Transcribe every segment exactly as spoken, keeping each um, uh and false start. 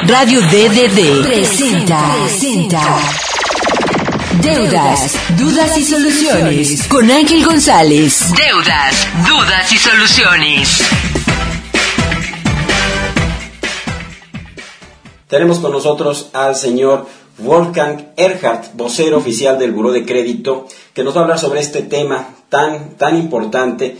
Radio D D D presenta, presenta Deudas, Dudas y Soluciones con Ángel González. Deudas, Dudas y Soluciones. Tenemos con nosotros al señor Wolfgang Erhardt, vocero oficial del Buró de Crédito, que nos va a hablar sobre este tema tan, tan importante,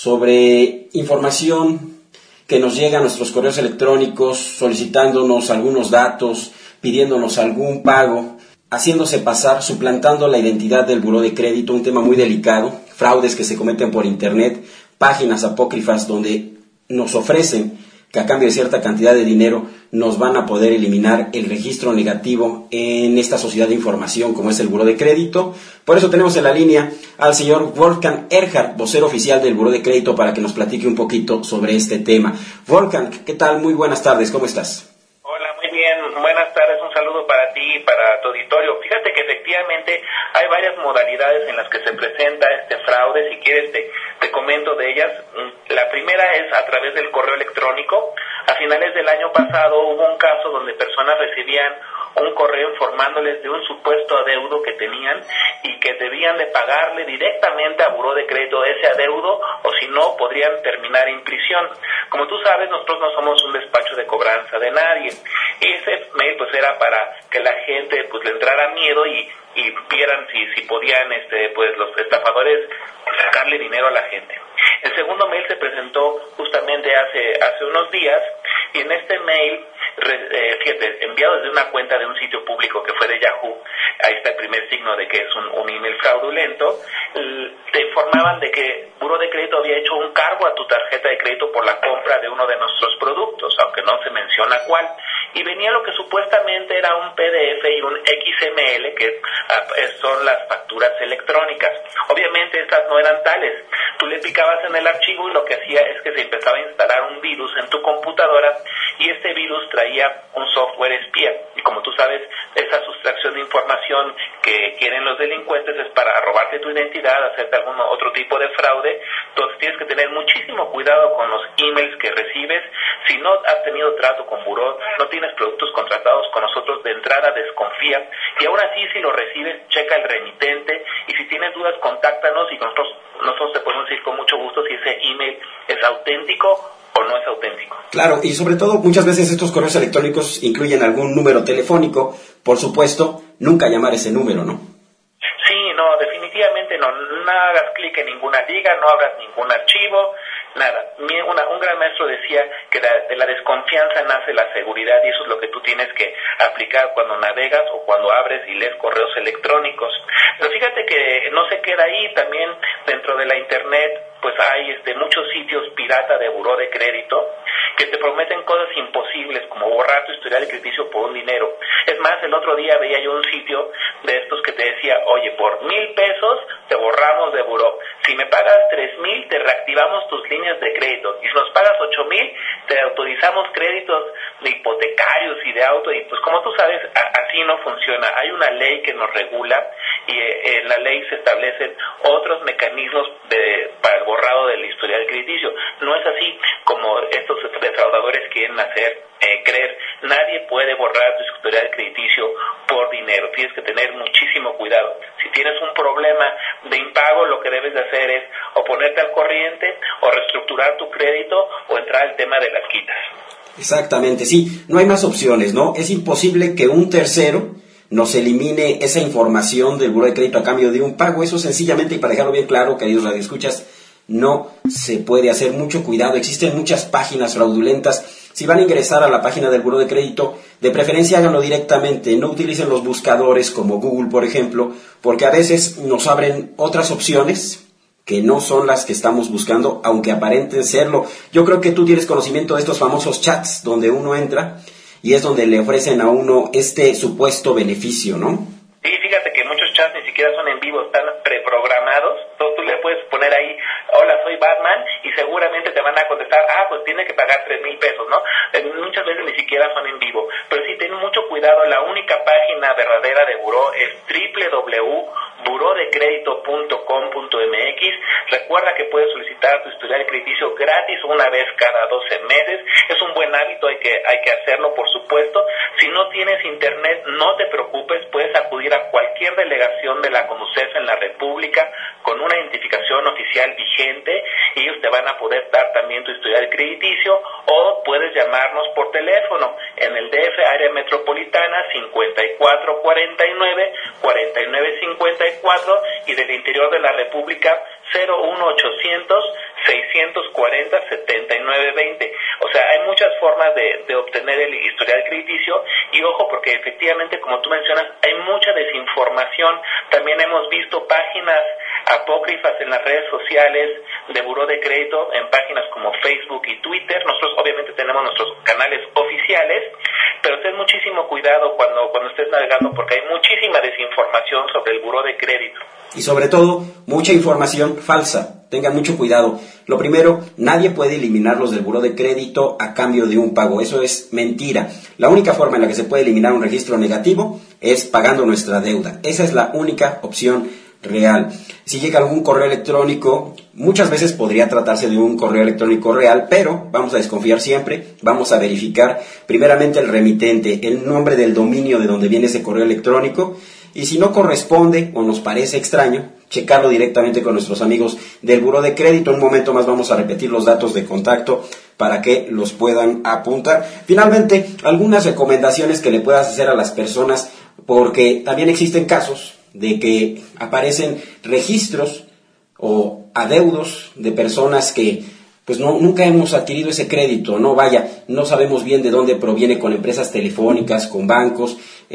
sobre información que nos llega a nuestros correos electrónicos solicitándonos algunos datos, pidiéndonos algún pago, haciéndose pasar, suplantando la identidad del Buró de Crédito, un tema muy delicado, fraudes que se cometen por internet, páginas apócrifas donde nos ofrecen que a cambio de cierta cantidad de dinero nos van a poder eliminar el registro negativo en esta sociedad de información como es el Buró de Crédito. Por eso tenemos en la línea al señor Wolfgang Erhardt, vocero oficial del Buró de Crédito, para que nos platique un poquito sobre este tema. Wolfgang, ¿qué tal? Muy buenas tardes, ¿cómo estás? Hola, muy bien, buenas tardes, un saludo para ti y para tu auditorio. Fíjate que efectivamente hay varias modalidades en las que se presenta este fraude. Si quieres te, te comento de ellas. La primera es a través del correo electrónico. A finales del año pasado hubo un caso donde personas recibían un correo informándoles de un supuesto adeudo que tenían y que debían de pagarle directamente a Buró de Crédito ese adeudo, o si no podrían terminar en prisión. Como tú sabes, nosotros no somos un despacho de cobranza de nadie. Ese mail pues era para que la gente pues le entrara miedo y, y vieran si, si podían este pues los estafadores sacarle dinero a la gente. El segundo mail se presentó justamente hace hace unos días, y en este mail, eh, fíjate, enviado desde una cuenta de un sitio público que fue de Yahoo, ahí está el primer signo de que es un, un email fraudulento, te informaban de que Buró de Crédito había hecho un cargo a tu tarjeta de crédito por la compra de uno de nuestros productos, aunque no se menciona cuál, y venía lo que supuestamente era un P D F y un X M L, que son las facturas electrónicas. Obviamente estas no eran tales. Tú le picabas en el archivo y lo que hacía es que se empezaba a instalar un virus en tu computadora, y este virus traía un software espía. Y como tú sabes, esa sustracción de información que quieren los delincuentes es para robarte tu identidad, hacerte algún otro tipo de fraude. Entonces tienes que tener muchísimo cuidado con los emails que recibes. Si no has tenido trato con Buró, no tienes productos contratados con nosotros, de entrada desconfía, y aún así si lo recibes, checa el remitente, y si tienes dudas, contáctanos y nosotros, nosotros te podemos decir con mucho gusto si ese email es auténtico o no es auténtico. Claro, y sobre todo muchas veces estos correos electrónicos incluyen algún número telefónico. Por supuesto, nunca llamar ese número, ¿no? Sí, no, definitivamente no. No hagas clic en ninguna liga, no abras ningún archivo, nada. Una, un gran maestro decía que la, de la desconfianza nace la seguridad, y eso es lo que tú tienes que aplicar cuando navegas o cuando abres y lees correos electrónicos. Pero fíjate que no se queda ahí. También dentro de la internet pues hay este muchos sitios pirata de Buró de Crédito que te prometen cosas imposibles, como borrar tu historial crediticio por un dinero. Es más, el otro día veía yo un sitio de estos que te decía, oye, por mil pesos te borramos de Buró. Si me pagas tres mil, te reactivamos tus líneas de crédito. Y si nos pagas ocho mil, te autorizamos créditos de hipotecarios y de auto. Y pues como tú sabes, a, así no funciona. Hay una ley que nos regula, y eh, en la ley se establecen otros mecanismos de, para el borrado del historial crediticio. No es así como estos defraudadores quieren hacer eh, creer. Nadie puede borrar tu historial crediticio por dinero. Tienes que tener muchísimo cuidado. Si tienes un problema de impago, lo que debes de hacer es o ponerte al corriente, o reestructurar tu crédito, o entrar al tema de las quitas. Exactamente, sí. No hay más opciones, ¿no? Es imposible que un tercero nos elimine esa información del Buró de Crédito a cambio de un pago. Eso sencillamente, y para dejarlo bien claro, queridos radioescuchas, no se puede hacer. Mucho cuidado, existen muchas páginas fraudulentas. Si van a ingresar a la página del Buró de Crédito, de preferencia háganlo directamente, no utilicen los buscadores como Google, por ejemplo, porque a veces nos abren otras opciones que no son las que estamos buscando, aunque aparenten serlo. Yo creo que tú tienes conocimiento de estos famosos chats donde uno entra y es donde le ofrecen a uno este supuesto beneficio, ¿no? Sí, fíjate que muchos chats ni siquiera son en vivo, están preprogramados. Entonces tú le puedes poner ahí, hola, soy Batman, y seguramente te van a contestar, ah, pues tiene que pagar tres mil pesos, ¿no? Eh, muchas veces ni siquiera son en vivo. Pero sí, ten mucho cuidado. La única página verdadera de Buró es doble u doble u doble u punto buró de crédito punto com punto m x. Recuerda que puedes solicitar tu historial crediticio gratis una vez cada doce meses. Es un buen buen hábito, hay que, hay que hacerlo, por supuesto. Si no tienes internet, no te preocupes, puedes acudir a cualquier delegación de la CONDUCEF en la República con una identificación oficial vigente y ellos te van a poder dar también tu historial crediticio, o puedes llamarnos por teléfono en el D F, área metropolitana, cincuenta y cuatro cuarenta y nueve, cuarenta y nueve cincuenta y cuatro, y del interior de la República cero uno ochocientos, seiscientos cuarenta, setenta y nueve veinte. O sea, hay muchas formas de, de obtener el historial crediticio, y ojo, porque efectivamente, como tú mencionas, hay mucha desinformación. También hemos visto páginas apócrifas en las redes sociales de buró de crédito, en páginas como Facebook y Twitter. Nosotros obviamente tenemos nuestros canales oficiales, pero ten muchísimo cuidado cuando, cuando estés navegando, porque hay muchísima desinformación sobre el buró de crédito. Y sobre todo, mucha información falsa. Tengan mucho cuidado. Lo primero, nadie puede eliminarlos del buró de crédito a cambio de un pago. Eso es mentira. La única forma en la que se puede eliminar un registro negativo es pagando nuestra deuda. Esa es la única opción real. Si llega algún correo electrónico, muchas veces podría tratarse de un correo electrónico real, pero vamos a desconfiar siempre. Vamos a verificar primeramente el remitente, el nombre del dominio de donde viene ese correo electrónico, y si no corresponde o nos parece extraño, checarlo directamente con nuestros amigos del buró de crédito. En un momento más vamos a repetir los datos de contacto para que los puedan apuntar. Finalmente, algunas recomendaciones que le puedas hacer a las personas, porque también existen casos de que aparecen registros o adeudos de personas que pues no, nunca hemos adquirido ese crédito, no vaya, no sabemos bien de dónde proviene, con empresas telefónicas, con bancos.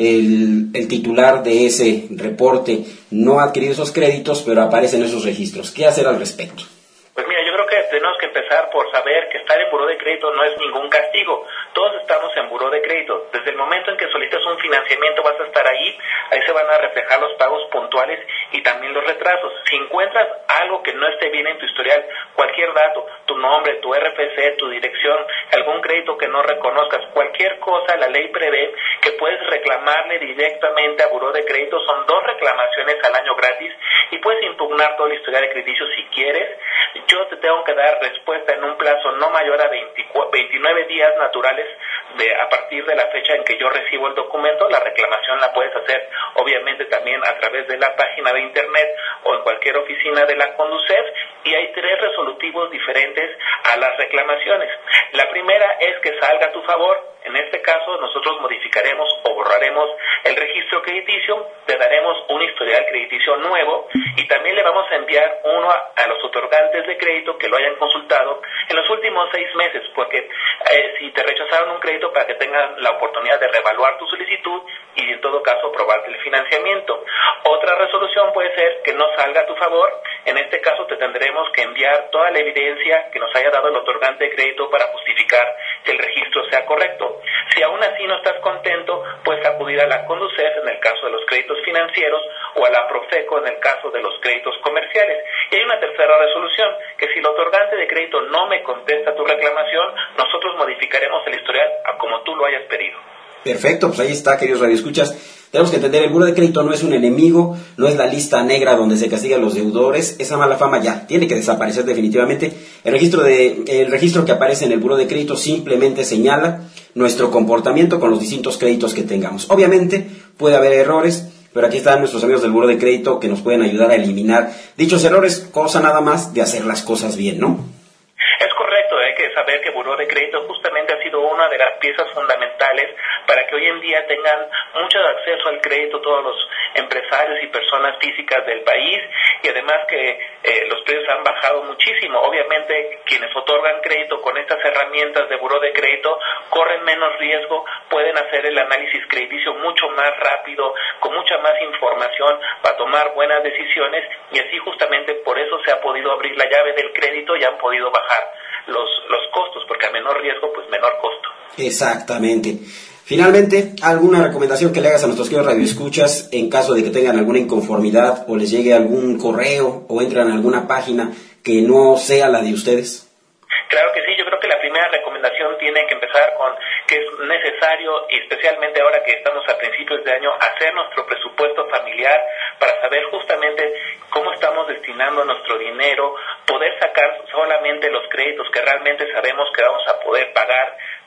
El, el titular de ese reporte no ha adquirido esos créditos, pero aparecen esos registros. ¿Qué hacer al respecto? Pues mira, yo creo que tenemos que empezar por saber que estar en buró de crédito no es ningún castigo. Todos estamos en buró de crédito. Desde el momento en que solicitas un financiamiento vas a estar ahí, ahí se van a reflejar los pagos puntuales y también los retrasos. Si encuentras algo que no esté bien en tu historial, cualquier dato, tu nombre, tu R F C, tu dirección, algún crédito que no reconozcas, cualquier cosa, la ley prevé que puedes reclamarle directamente a buró de crédito. Son dos reclamaciones al año gratis y puedes impugnar todo el historial de crediticio si quieres. Yo te tengo que dar respuesta en un plazo no mayor a veintinueve días naturales de, a partir de la fecha en que yo recibo el documento. La reclamación la puedes hacer obviamente también a través de la página de internet o en cualquier oficina de la CONDUCEF, y hay tres resolutivos diferentes a las reclamaciones. La primera es que salga a tu favor. En este caso nosotros modificaremos o borraremos el registro crediticio, te daremos un historial crediticio nuevo y también le vamos a enviar uno a, a los otorgantes de crédito que lo hayan consultado en los últimos seis meses, porque eh, si te rechazaron un crédito, para que tengan la oportunidad de reevaluar tu solicitud y en todo caso aprobarte el financiamiento. Otra resolución puede ser que no salga a tu favor. En este caso te tendremos que enviar toda la evidencia que nos haya dado el otorgante de crédito para justificar que el registro sea correcto. Si aún así no estás contento, puedes acudir a la CONDUCEF en el caso de los créditos financieros o a la PROFECO en el caso de los créditos comerciales. Y hay una tercera resolución, que si el otorgante de crédito no me contesta tu reclamación, nosotros modificaremos el historial a como tú lo hayas pedido. Perfecto, pues ahí está, queridos radioescuchas. Tenemos que entender, el buró de crédito no es un enemigo, no es la lista negra donde se castigan los deudores. Esa mala fama ya tiene que desaparecer definitivamente. El registro, de, el registro que aparece en el buró de crédito simplemente señala nuestro comportamiento con los distintos créditos que tengamos. Obviamente puede haber errores, pero aquí están nuestros amigos del buró de crédito que nos pueden ayudar a eliminar dichos errores, cosa nada más de hacer las cosas bien, ¿no? Es correcto, hay que saber que buró de crédito justamente ha sido una de las piezas fundamentales para que hoy en día tengan mucho acceso al crédito todos los empresarios y personas físicas del país, y además que eh, los precios han bajado muchísimo. Obviamente quienes otorgan crédito con estas herramientas de buró de crédito corren menos riesgo, pueden hacer el análisis crediticio mucho más rápido, con mucha más información para tomar buenas decisiones, y así justamente por eso se ha podido abrir la llave del crédito y han podido bajar los, los costos, porque a menor riesgo pues menor costo. Exactamente. Finalmente, ¿alguna recomendación que le hagas a nuestros queridos radioescuchas en caso de que tengan alguna inconformidad o les llegue algún correo o entren a alguna página que no sea la de ustedes? Claro que sí, yo creo que la primera recomendación tiene que empezar con que es necesario, y especialmente ahora que estamos a principios de año, hacer nuestro presupuesto familiar para saber justamente cómo estamos destinando nuestro dinero, poder sacar solamente los créditos que realmente sabemos que vamos a poder pagar. Si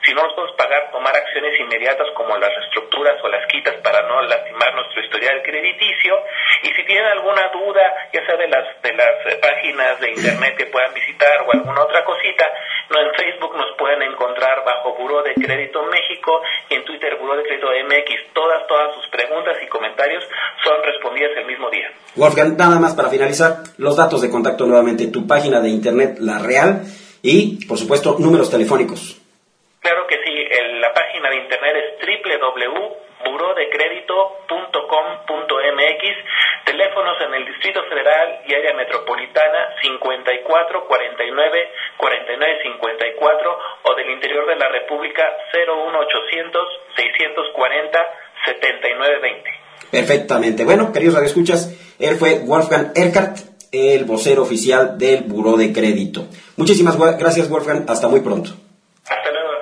Si no los podemos pagar, tomar acciones inmediatas como las reestructuras o las quitas para no lastimar nuestro historial crediticio. Y si tienen alguna duda, ya sea de las de las páginas de internet que puedan visitar o alguna otra cosita, no, en Facebook nos pueden encontrar bajo Buró de Crédito México y en Twitter Buró de Crédito M X. Todas, todas sus preguntas y comentarios son respondidas el mismo día. Wolfgang, nada más para finalizar, los datos de contacto nuevamente, tu página de internet, La Real, y por supuesto números telefónicos. Claro que sí, el, la página de internet es doble u doble u doble u punto buró de crédito punto com punto m x, teléfonos en el Distrito Federal y área metropolitana cincuenta y cuatro cuarenta y nueve cuarenta y nueve cincuenta y cuatro o del interior de la República cero uno ochocientos seiscientos cuarenta setenta y nueve veinte. Perfectamente. Bueno, queridos radioescuchas, él fue Wolfgang Erhardt, el vocero oficial del Buró de Crédito. Muchísimas gracias, Wolfgang. Hasta muy pronto. Hasta luego.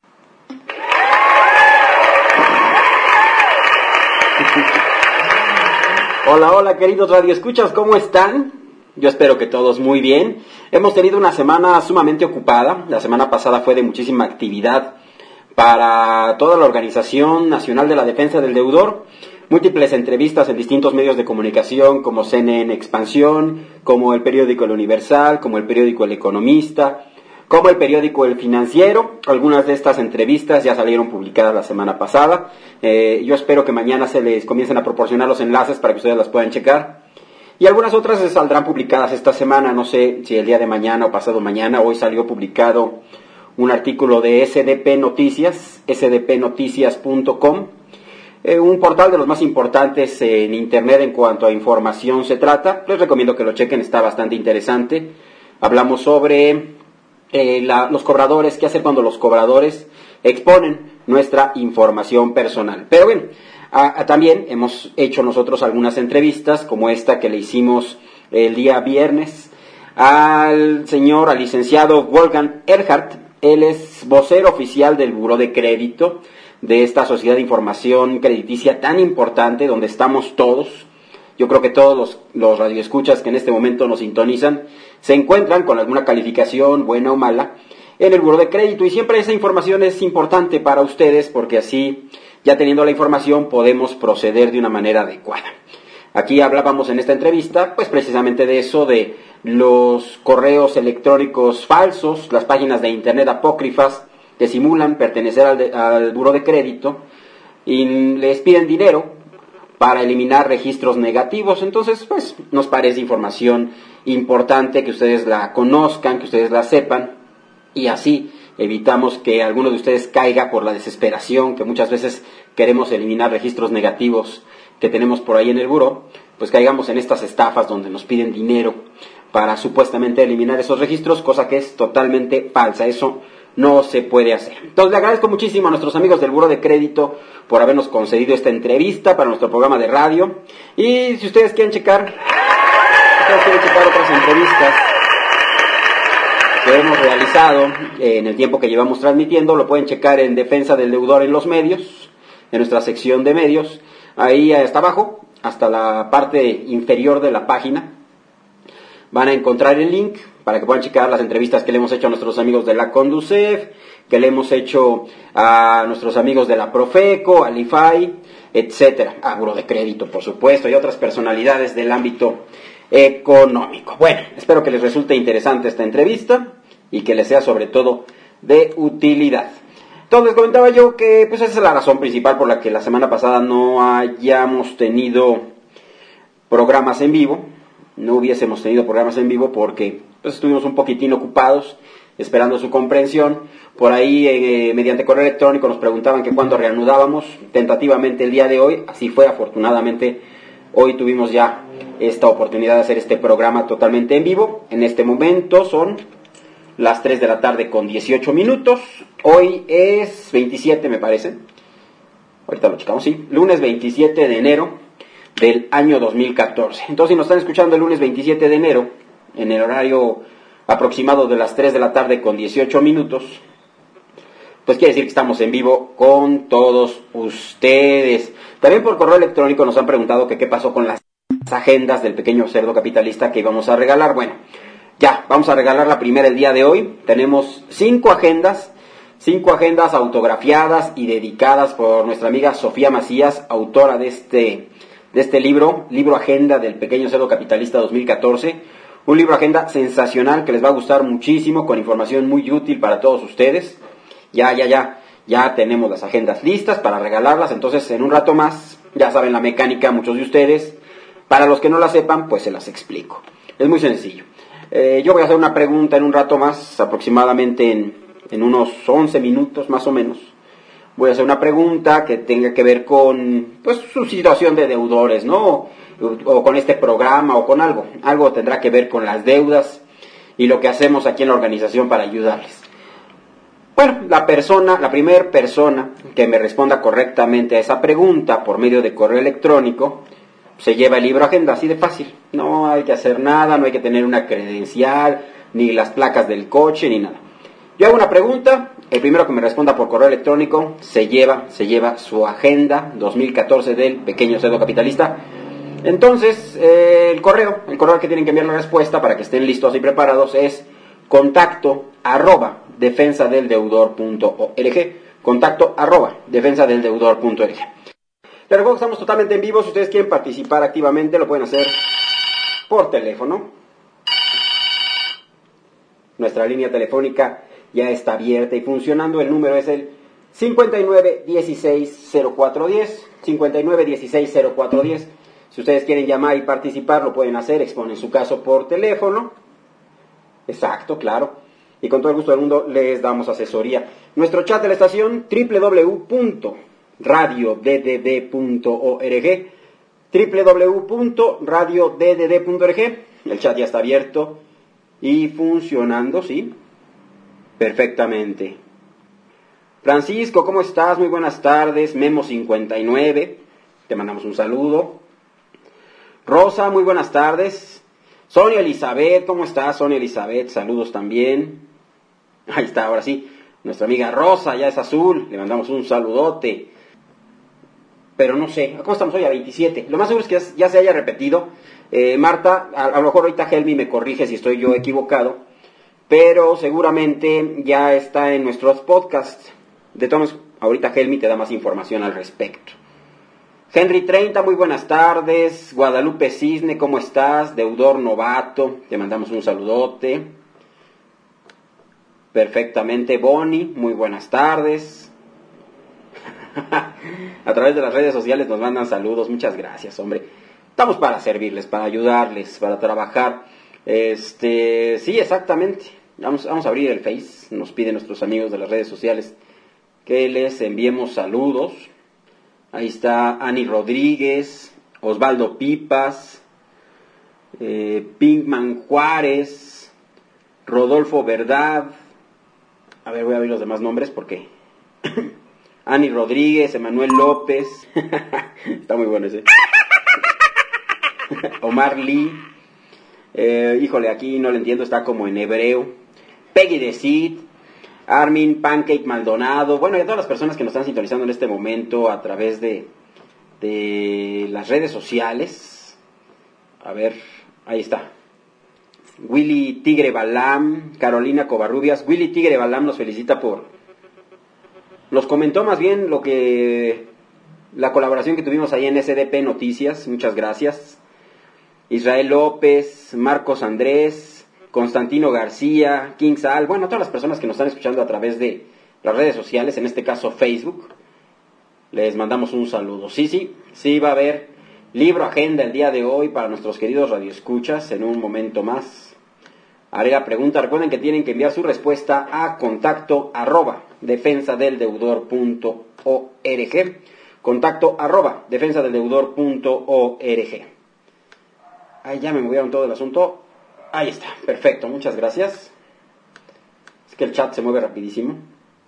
Hola, hola, queridos radioescuchas, ¿cómo están? Yo espero que todos muy bien. Hemos tenido una semana sumamente ocupada. La semana pasada fue de muchísima actividad para toda la Organización Nacional de la Defensa del Deudor. Múltiples entrevistas en distintos medios de comunicación como C N N Expansión, como el periódico El Universal, como el periódico El Economista, como el periódico El Financiero. Algunas de estas entrevistas ya salieron publicadas la semana pasada. Eh, yo espero que mañana se les comiencen a proporcionar los enlaces para que ustedes las puedan checar. Y algunas otras se saldrán publicadas esta semana, no sé si el día de mañana o pasado mañana. Hoy salió publicado un artículo de S D P Noticias, s d p noticias punto com, eh, un portal de los más importantes en internet en cuanto a información se trata. Les recomiendo que lo chequen, está bastante interesante. Hablamos sobre eh, la, los cobradores, qué hacer cuando los cobradores exponen nuestra información personal. Pero bueno, a, a, también hemos hecho nosotros algunas entrevistas, como esta que le hicimos el día viernes al señor, al licenciado Wolfgang Erhardt. Él es vocero oficial del Buró de Crédito, de esta sociedad de información crediticia tan importante, donde estamos todos. Yo creo que todos los, los radioescuchas que en este momento nos sintonizan se encuentran con alguna calificación, buena o mala, en el Buró de Crédito, y siempre esa información es importante para ustedes, porque así, ya teniendo la información, podemos proceder de una manera adecuada. Aquí hablábamos en esta entrevista, pues precisamente de eso, de los correos electrónicos falsos, las páginas de internet apócrifas que simulan pertenecer al, de, al Buró de Crédito y les piden dinero para eliminar registros negativos. Entonces, pues, nos parece información importante que ustedes la conozcan, que ustedes la sepan, y así evitamos que alguno de ustedes caiga por la desesperación, que muchas veces queremos eliminar registros negativos que tenemos por ahí en el buró, pues caigamos en estas estafas donde nos piden dinero para supuestamente eliminar esos registros, cosa que es totalmente falsa. Eso no se puede hacer. Entonces le agradezco muchísimo a nuestros amigos del Buró de Crédito por habernos concedido esta entrevista para nuestro programa de radio. Y si ustedes quieren checar, si ustedes quieren checar otras entrevistas que hemos realizado en el tiempo que llevamos transmitiendo, lo pueden checar en Defensa del Deudor en los Medios, en nuestra sección de medios, ahí hasta abajo, hasta la parte inferior de la página, van a encontrar el link para que puedan checar las entrevistas que le hemos hecho a nuestros amigos de la Conducef, que le hemos hecho a nuestros amigos de la Profeco, al I F A I, etcétera, a Buró de Crédito, por supuesto, y otras personalidades del ámbito económico. Bueno, espero que les resulte interesante esta entrevista y que les sea sobre todo de utilidad. Entonces, comentaba yo que pues esa es la razón principal por la que la semana pasada no hayamos tenido programas en vivo, no hubiésemos tenido programas en vivo porque pues, estuvimos un poquitín ocupados esperando su comprensión. Por ahí, eh, mediante correo electrónico, nos preguntaban que cuándo reanudábamos, tentativamente el día de hoy. Así fue, afortunadamente, hoy tuvimos ya esta oportunidad de hacer este programa totalmente en vivo. En este momento son las tres de la tarde con dieciocho minutos. Hoy es veintisiete, me parece. Ahorita lo checamos, sí. Lunes veintisiete de enero del año dos mil catorce. Entonces, si nos están escuchando el lunes veintisiete de enero, en el horario aproximado de las tres de la tarde con dieciocho minutos, pues quiere decir que estamos en vivo con todos ustedes. También por correo electrónico nos han preguntado que qué pasó con las agendas del pequeño cerdo capitalista que íbamos a regalar. Bueno, ya, vamos a regalar la primera el día de hoy. Tenemos cinco agendas Cinco agendas autografiadas y dedicadas por nuestra amiga Sofía Macías, autora de este, de este libro, libro agenda del Pequeño Cerdo Capitalista dos mil catorce. Un libro agenda sensacional que les va a gustar muchísimo, con información muy útil para todos ustedes. Ya, ya, ya, ya tenemos las agendas listas para regalarlas, entonces en un rato más, ya saben la mecánica muchos de ustedes. Para los que no la sepan, pues se las explico. Es muy sencillo. Eh, yo voy a hacer una pregunta en un rato más, aproximadamente en, en unos once minutos más o menos. Voy a hacer una pregunta que tenga que ver con, pues, su situación de deudores, ¿no? O, o con este programa o con algo. Algo tendrá que ver con las deudas y lo que hacemos aquí en la organización para ayudarles. Bueno, la persona, la primera persona que me responda correctamente a esa pregunta por medio de correo electrónico, se lleva el libro agenda, así de fácil. No hay que hacer nada, no hay que tener una credencial, ni las placas del coche, ni nada. Yo hago una pregunta, el primero que me responda por correo electrónico se lleva, se lleva su agenda dos mil catorce del Pequeño Cerdo Capitalista. Entonces, eh, el correo, el correo que tienen que enviar la respuesta para que estén listos y preparados es contacto arroba defensadeldeudor.org, contacto arroba defensadeldeudor.org. Les recuerdo que estamos totalmente en vivo. Si ustedes quieren participar activamente, lo pueden hacer por teléfono. Nuestra línea telefónica ya está abierta y funcionando. El número es el cincuenta y nueve dieciséis cero cuatro diez, cincuenta y nueve dieciséis cero cuatro diez. Si ustedes quieren llamar y participar, lo pueden hacer. Exponen su caso por teléfono. Exacto, claro. Y con todo el gusto del mundo les damos asesoría. Nuestro chat de la estación, doble u doble u doble u punto radio d d d punto org, doble u doble u doble u punto radio d d d punto org. El chat ya está abierto y funcionando, ¿sí? Perfectamente. Francisco, ¿cómo estás? Muy buenas tardes. Memo cincuenta y nueve, te mandamos un saludo. Rosa, muy buenas tardes. Sonia Elizabeth, ¿cómo estás? Sonia Elizabeth, saludos también. Ahí está, ahora sí. Nuestra amiga Rosa, ya es azul, le mandamos un saludote. Pero no sé, ¿cómo estamos hoy? A veintisiete. Lo más seguro es que ya se haya repetido. Eh, Marta, a, a lo mejor ahorita Helmi me corrige si estoy yo equivocado, pero seguramente ya está en nuestros podcasts. De todos modos, ahorita Helmi te da más información al respecto. Henry treinta, muy buenas tardes. Guadalupe Cisne, ¿cómo estás? Deudor novato, te mandamos un saludote. Perfectamente. Bonnie, muy buenas tardes. A través de las redes sociales nos mandan saludos, muchas gracias, hombre. Estamos para servirles, para ayudarles, para trabajar. Este, sí, exactamente. Vamos, vamos a abrir el Face. Nos piden nuestros amigos de las redes sociales que les enviemos saludos. Ahí está Ani Rodríguez, Osvaldo Pipas, eh, Pinkman Juárez, Rodolfo Verdad. A ver, voy a ver los demás nombres porque... Ani Rodríguez, Emanuel López. Está muy bueno ese. Omar Lee. Eh, híjole, aquí no lo entiendo, está como en hebreo. Peggy de Cid. Armin Pancake Maldonado. Bueno, y a todas las personas que nos están sintonizando en este momento a través de, de las redes sociales. A ver, ahí está. Willy Tigre Balam, Carolina Covarrubias. Willy Tigre Balam nos felicita por... Nos comentó más bien lo que... la colaboración que tuvimos ahí en S D P Noticias. Muchas gracias. Israel López, Marcos Andrés, Constantino García, King Sal. Bueno, todas las personas que nos están escuchando a través de las redes sociales, en este caso Facebook. Les mandamos un saludo. Sí, sí, sí va a haber libro agenda el día de hoy para nuestros queridos radioescuchas en un momento más. Haré la pregunta. Recuerden que tienen que enviar su respuesta a contacto arroba defensadeldeudor.org. Contacto arroba defensadeldeudor.org. Ahí ya me movieron todo el asunto. Ahí está, perfecto, muchas gracias. Es que el chat se mueve rapidísimo.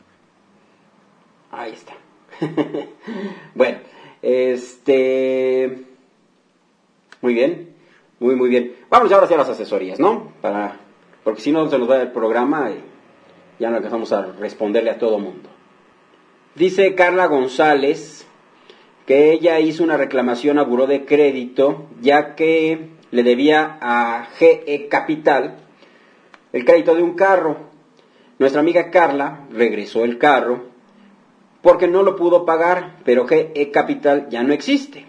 Ahí está. Bueno, este... Muy bien, muy muy bien. Vamos ya ahora sí a las asesorías, ¿no? Para... Porque si no se nos va el programa y ya no alcanzamos a responderle a todo mundo. Dice Carla González que ella hizo una reclamación a Buró de Crédito ya que le debía a G E Capital el crédito de un carro. nuestra amiga Carla regresó el carro porque no lo pudo pagar, pero G E Capital ya no existe.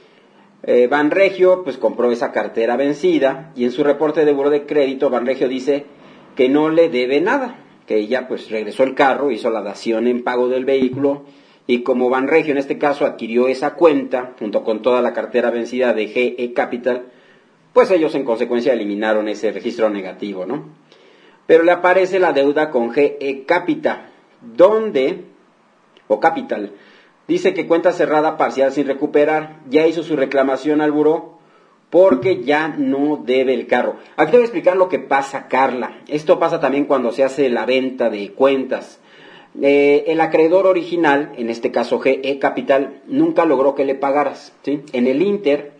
Eh, Banregio pues compró esa cartera vencida y en su reporte de buró de crédito Banregio dice que no le debe nada, que ella pues regresó el carro, hizo la dación en pago del vehículo y como Banregio en este caso adquirió esa cuenta junto con toda la cartera vencida de G E Capital, pues ellos en consecuencia eliminaron ese registro negativo, ¿no? Pero le aparece la deuda con G E Capital, donde, o Capital, dice que cuenta cerrada parcial sin recuperar, ya hizo su reclamación al buró porque ya no debe el carro. Aquí te voy a explicar lo que pasa, Carla. Esto pasa también cuando se hace la venta de cuentas. Eh, el acreedor original, en este caso G E Capital, nunca logró que le pagaras, ¿sí? En el Inter,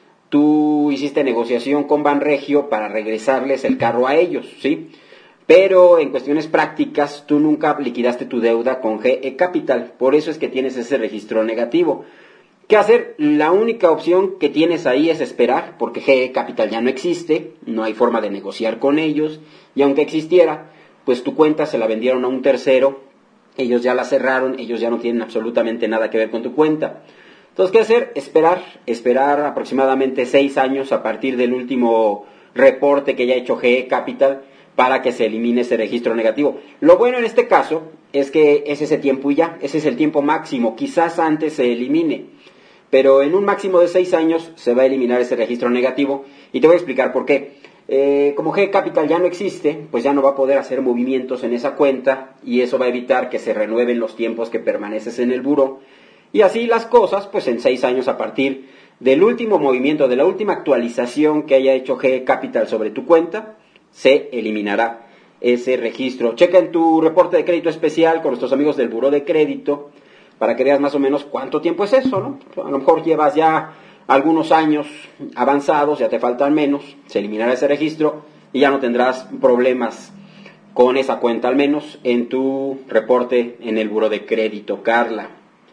tú hiciste negociación con Banregio para regresarles el carro a ellos, ¿sí? Pero en cuestiones prácticas, tú nunca liquidaste tu deuda con G E Capital, por eso es que tienes ese registro negativo. ¿Qué hacer? La única opción que tienes ahí es esperar, porque G E Capital ya no existe, no hay forma de negociar con ellos, y aunque existiera, pues tu cuenta se la vendieron a un tercero, ellos ya la cerraron, ellos ya no tienen absolutamente nada que ver con tu cuenta. Entonces, ¿qué hacer? Esperar, esperar aproximadamente seis años a partir del último reporte que ya ha hecho G E Capital para que se elimine ese registro negativo. Lo bueno en este caso es que es ese tiempo y ya, ese es el tiempo máximo, quizás antes se elimine, pero en un máximo de seis años se va a eliminar ese registro negativo y te voy a explicar por qué. Eh, como G E Capital ya no existe, pues ya no va a poder hacer movimientos en esa cuenta y eso va a evitar que se renueven los tiempos que permaneces en el buró. Y así las cosas, pues en seis años a partir del último movimiento, de la última actualización que haya hecho G E Capital sobre tu cuenta, se eliminará ese registro. Checa en tu reporte de crédito especial con nuestros amigos del buró de crédito para que veas más o menos cuánto tiempo es eso, ¿no? A lo mejor llevas ya algunos años avanzados, ya te faltan menos, se eliminará ese registro y ya no tendrás problemas con esa cuenta, al menos en tu reporte en el buró de crédito, Carla.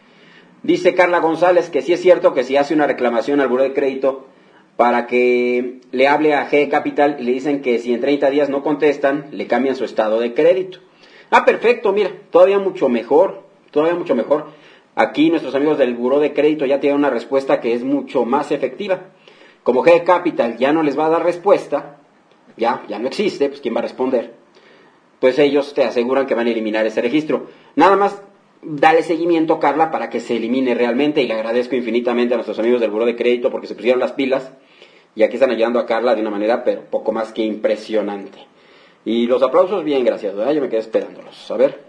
Dice Carla González que sí es cierto que si hace una reclamación al buró de crédito para que le hable a G E Capital y le dicen que si en treinta días no contestan, le cambian su estado de crédito. Ah, perfecto, mira, todavía mucho mejor, todavía mucho mejor. Aquí nuestros amigos del buró de crédito ya tienen una respuesta que es mucho más efectiva. Como G E Capital ya no les va a dar respuesta, ya, ya no existe, pues ¿quién va a responder? Pues ellos te aseguran que van a eliminar ese registro. Nada más dale seguimiento, Carla, para que se elimine realmente y le agradezco infinitamente a nuestros amigos del buró de crédito porque se pusieron las pilas y aquí están ayudando a Carla de una manera pero poco más que impresionante. Y los aplausos, bien, gracias, ¿verdad? Yo me quedé esperándolos. A ver.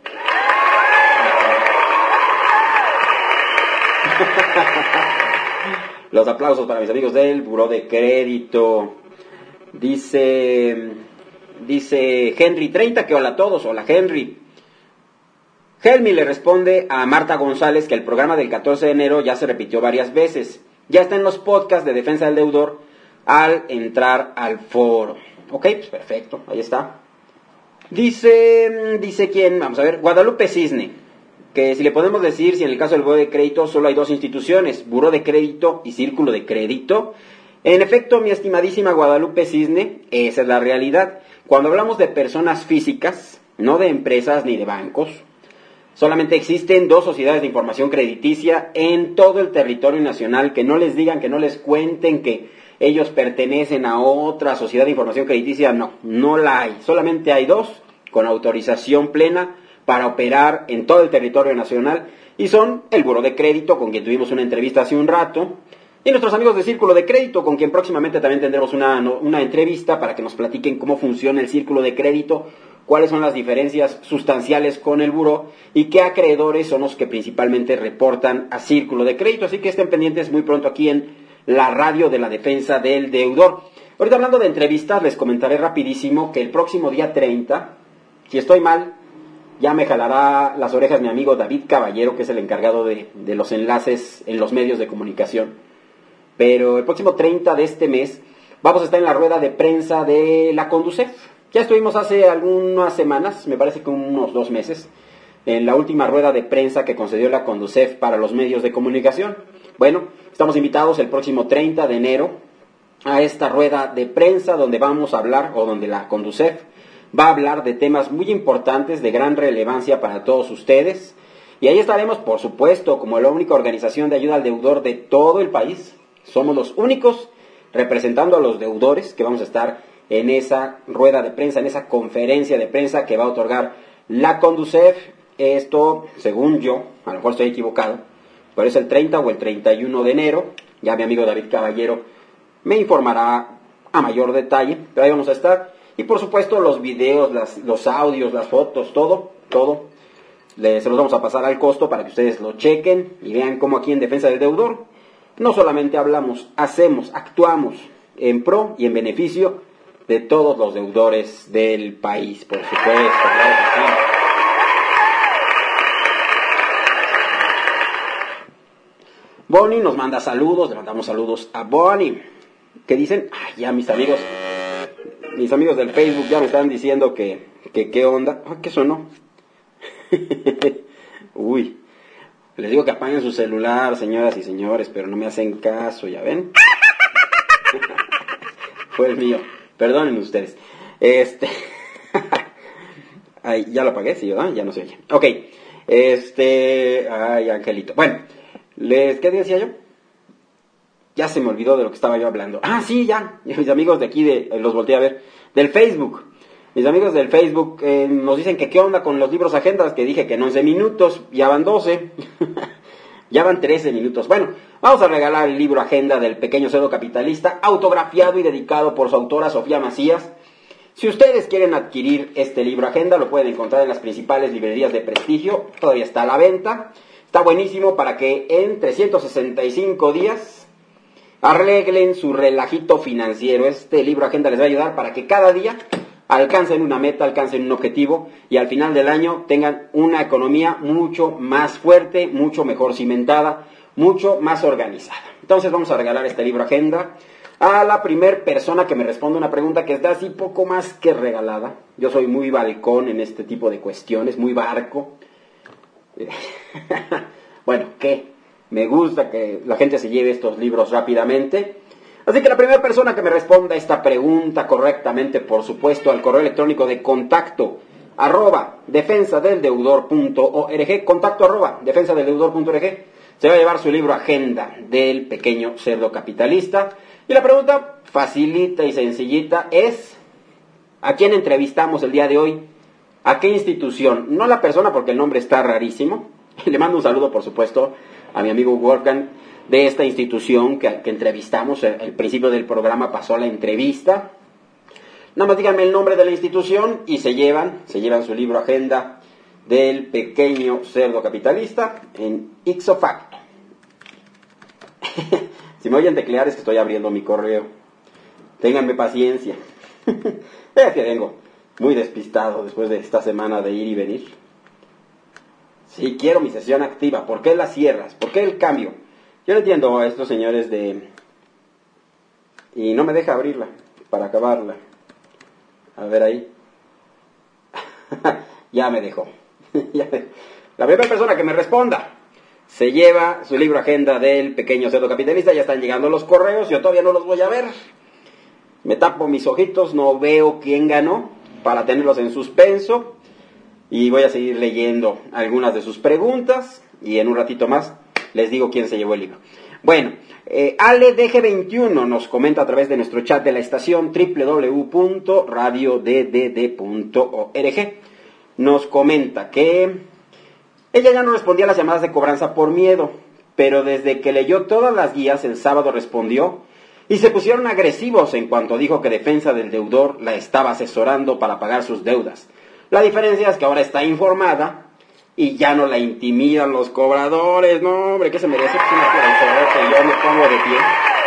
Los aplausos para mis amigos del buró de crédito. Dice, dice Henry treinta, que hola a todos, hola Henry. Helmi le responde a Marta González que el programa del catorce de enero ya se repitió varias veces. Ya está en los podcasts de defensa del deudor al entrar al foro. Ok, pues perfecto, ahí está. Dice, dice quién, vamos a ver, Guadalupe Cisne, que si le podemos decir si en el caso del buró de crédito solo hay dos instituciones, buró de crédito y círculo de crédito. En efecto, mi estimadísima Guadalupe Cisne, esa es la realidad. Cuando hablamos de personas físicas, no de empresas ni de bancos, solamente existen dos sociedades de información crediticia en todo el territorio nacional. Que no les digan, que no les cuenten que ellos pertenecen a otra sociedad de información crediticia, no, no la hay. Solamente hay dos con autorización plena para operar en todo el territorio nacional y son el buró de crédito, con quien tuvimos una entrevista hace un rato, y nuestros amigos de Círculo de Crédito, con quien próximamente también tendremos una, una entrevista para que nos platiquen cómo funciona el Círculo de Crédito, cuáles son las diferencias sustanciales con el buró y qué acreedores son los que principalmente reportan a Círculo de Crédito. Así que estén pendientes muy pronto aquí en la radio de la defensa del deudor. Ahorita hablando de entrevistas, les comentaré rapidísimo que el próximo día treinta, si estoy mal, ya me jalará las orejas mi amigo David Caballero, que es el encargado de, de los enlaces en los medios de comunicación. Pero el próximo treinta de este mes vamos a estar en la rueda de prensa de la Conducef. Ya estuvimos hace algunas semanas, me parece que unos dos meses, en la última rueda de prensa que concedió la Conducef para los medios de comunicación. Bueno, estamos invitados el próximo treinta de enero a esta rueda de prensa donde vamos a hablar, o donde la Conducef va a hablar de temas muy importantes, de gran relevancia para todos ustedes. Y ahí estaremos, por supuesto, como la única organización de ayuda al deudor de todo el país. Somos los únicos representando a los deudores que vamos a estar en esa rueda de prensa, en esa conferencia de prensa que va a otorgar la Conducef. Esto, según yo, a lo mejor estoy equivocado, pero es el treinta o el treinta y uno de enero. Ya mi amigo David Caballero me informará a mayor detalle, pero ahí vamos a estar. Y por supuesto los videos, las, los audios, las fotos, todo, todo, les, se los vamos a pasar al costo para que ustedes lo chequen y vean cómo aquí en Defensa del Deudor no solamente hablamos, hacemos, actuamos en pro y en beneficio de todos los deudores del país, por supuesto. Claro que sí. Bonnie nos manda saludos, le mandamos saludos a Bonnie. ¿Qué dicen? Ay, ya mis amigos, mis amigos del Facebook ya me están diciendo que, que qué onda. Ah, ¿qué sonó? Uy, les digo que apaguen su celular, señoras y señores, pero no me hacen caso, ¿ya ven? Fue el mío, perdonen ustedes. Este, ay, ya lo apagué, sí, ¿verdad? Ya no se oye. Ok, este, ay, Angelito. Bueno, les, ¿qué decía yo? Ya se me olvidó de lo que estaba yo hablando. Ah, sí, ya. Mis amigos de aquí, de, los volteé a ver. Del Facebook. Mis amigos del Facebook eh, nos dicen que qué onda con los libros agendas, que dije que en once minutos, ya van doce. Ya van trece minutos. Bueno, vamos a regalar el libro agenda del Pequeño Cerdo Capitalista, autografiado y dedicado por su autora Sofía Macías. Si ustedes quieren adquirir este libro agenda, lo pueden encontrar en las principales librerías de prestigio. Todavía está a la venta. Está buenísimo para que en trescientos sesenta y cinco días arreglen su relajito financiero. Este libro agenda les va a ayudar para que cada día alcancen una meta, alcancen un objetivo y al final del año tengan una economía mucho más fuerte, mucho mejor cimentada, mucho más organizada. Entonces vamos a regalar este libro agenda a la primer persona que me responda una pregunta que está así poco más que regalada. Yo soy muy balcón en este tipo de cuestiones, muy barco. Bueno, ¿qué? Me gusta que la gente se lleve estos libros rápidamente. Así que la primera persona que me responda esta pregunta correctamente, por supuesto, al correo electrónico de contacto arroba defensadeldeudor.org, contacto arroba defensadeldeudor.org, se va a llevar su libro agenda del Pequeño Cerdo Capitalista. Y la pregunta facilita y sencillita es: ¿a quién entrevistamos el día de hoy? ¿A qué institución? No la persona, porque el nombre está rarísimo. Le mando un saludo, por supuesto, a mi amigo Wolfgang de esta institución que, que entrevistamos. El, el principio del programa pasó a la entrevista. Nada más díganme el nombre de la institución y se llevan, se llevan su libro agenda del Pequeño Cerdo Capitalista en ipso facto. Si me oyen teclear es que estoy abriendo mi correo. Ténganme paciencia. Es que vengo muy despistado después de esta semana de ir y venir. Sí, quiero mi sesión activa. ¿Por qué la cierras? ¿Por qué el cambio? Yo no entiendo a estos señores de... Y no me deja abrirla para acabarla. A ver ahí. Ya me dejó. Ya me... La primera persona que me responda se lleva su libro agenda del Pequeño Cerdo Capitalista. Ya están llegando los correos. Yo todavía no los voy a ver. Me tapo mis ojitos. No veo quién ganó para tenerlos en suspenso. Y voy a seguir leyendo algunas de sus preguntas. Y en un ratito más les digo quién se llevó el libro. Bueno, eh, Ale D G veintiuno nos comenta a través de nuestro chat de la estación doble u doble u doble u punto radio d d d punto org. Nos comenta que ella ya no respondía a las llamadas de cobranza por miedo, pero desde que leyó todas las guías el sábado respondió y se pusieron agresivos en cuanto dijo que Defensa del Deudor la estaba asesorando para pagar sus deudas. La diferencia es que ahora está informada y ya no la intimidan los cobradores. No, hombre, ¿qué se merece? Pues una cobradora que yo me pongo de pie.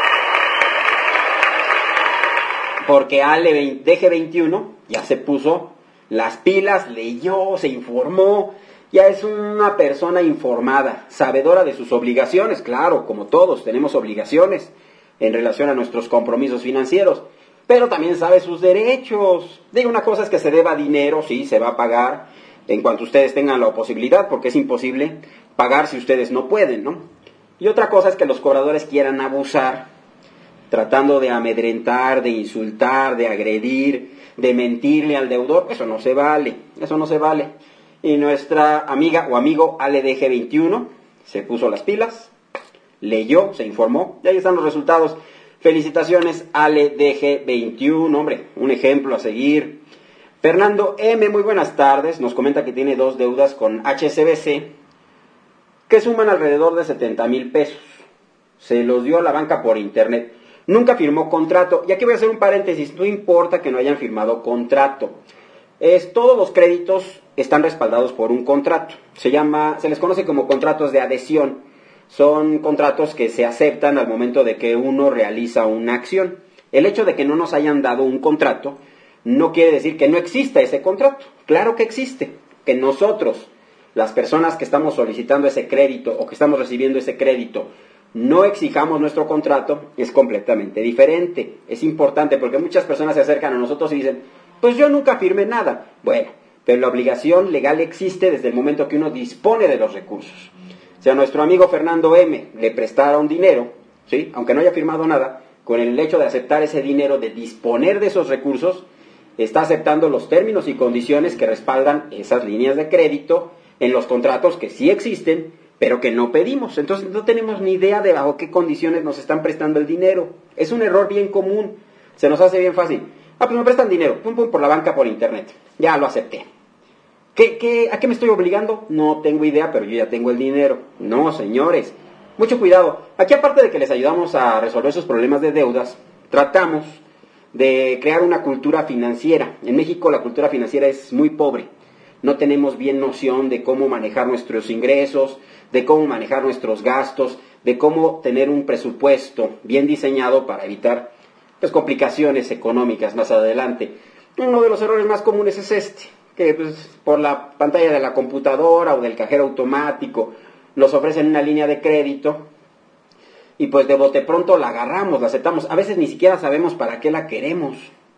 Porque Ale D G veintiuno ya se puso las pilas, leyó, se informó. Ya es una persona informada, sabedora de sus obligaciones. Claro, como todos, tenemos obligaciones en relación a nuestros compromisos financieros. Pero también sabe sus derechos. Digo, una cosa es que se deba dinero, sí, se va a pagar en cuanto ustedes tengan la posibilidad, porque es imposible pagar si ustedes no pueden, ¿no? Y otra cosa es que los cobradores quieran abusar tratando de amedrentar, de insultar, de agredir, de mentirle al deudor. Eso no se vale, eso no se vale. Y nuestra amiga o amigo Ale D G veintiuno se puso las pilas, leyó, se informó, y ahí están los resultados. Felicitaciones, Ale D G veintiuno, hombre, un ejemplo a seguir. Fernando M, muy buenas tardes, nos comenta que tiene dos deudas con H S B C que suman alrededor de setenta mil pesos. Se los dio a la banca por internet. Nunca firmó contrato. Y aquí voy a hacer un paréntesis, no importa que no hayan firmado contrato. Es, todos los créditos están respaldados por un contrato. Se llama, se les conoce como contratos de adhesión. Son contratos que se aceptan al momento de que uno realiza una acción. El hecho de que no nos hayan dado un contrato no quiere decir que no exista ese contrato. Claro que existe. Que nosotros, las personas que estamos solicitando ese crédito o que estamos recibiendo ese crédito, no exijamos nuestro contrato, es completamente diferente. Es importante porque muchas personas se acercan a nosotros y dicen, pues yo nunca firmé nada. Bueno, pero la obligación legal existe desde el momento que uno dispone de los recursos. Si a nuestro amigo Fernando M le prestaron dinero, ¿sí?, aunque no haya firmado nada, con el hecho de aceptar ese dinero, de disponer de esos recursos, está aceptando los términos y condiciones que respaldan esas líneas de crédito en los contratos que sí existen, pero que no pedimos. Entonces no tenemos ni idea de bajo qué condiciones nos están prestando el dinero. Es un error bien común, se nos hace bien fácil. Ah, pues me prestan dinero, pum pum, por la banca, por internet. Ya lo acepté. ¿Qué, qué, ¿A qué me estoy obligando? No tengo idea, pero yo ya tengo el dinero. No, señores, mucho cuidado. Aquí, aparte de que les ayudamos a resolver sus problemas de deudas, tratamos de crear una cultura financiera. En México la cultura financiera es muy pobre. No tenemos bien noción de cómo manejar nuestros ingresos, de cómo manejar nuestros gastos, de cómo tener un presupuesto bien diseñado para evitar pues, complicaciones económicas más adelante. Uno de los errores más comunes es este, que pues, por la pantalla de la computadora o del cajero automático nos ofrecen una línea de crédito y pues de bote pronto la agarramos, la aceptamos. A veces ni siquiera sabemos para qué la queremos,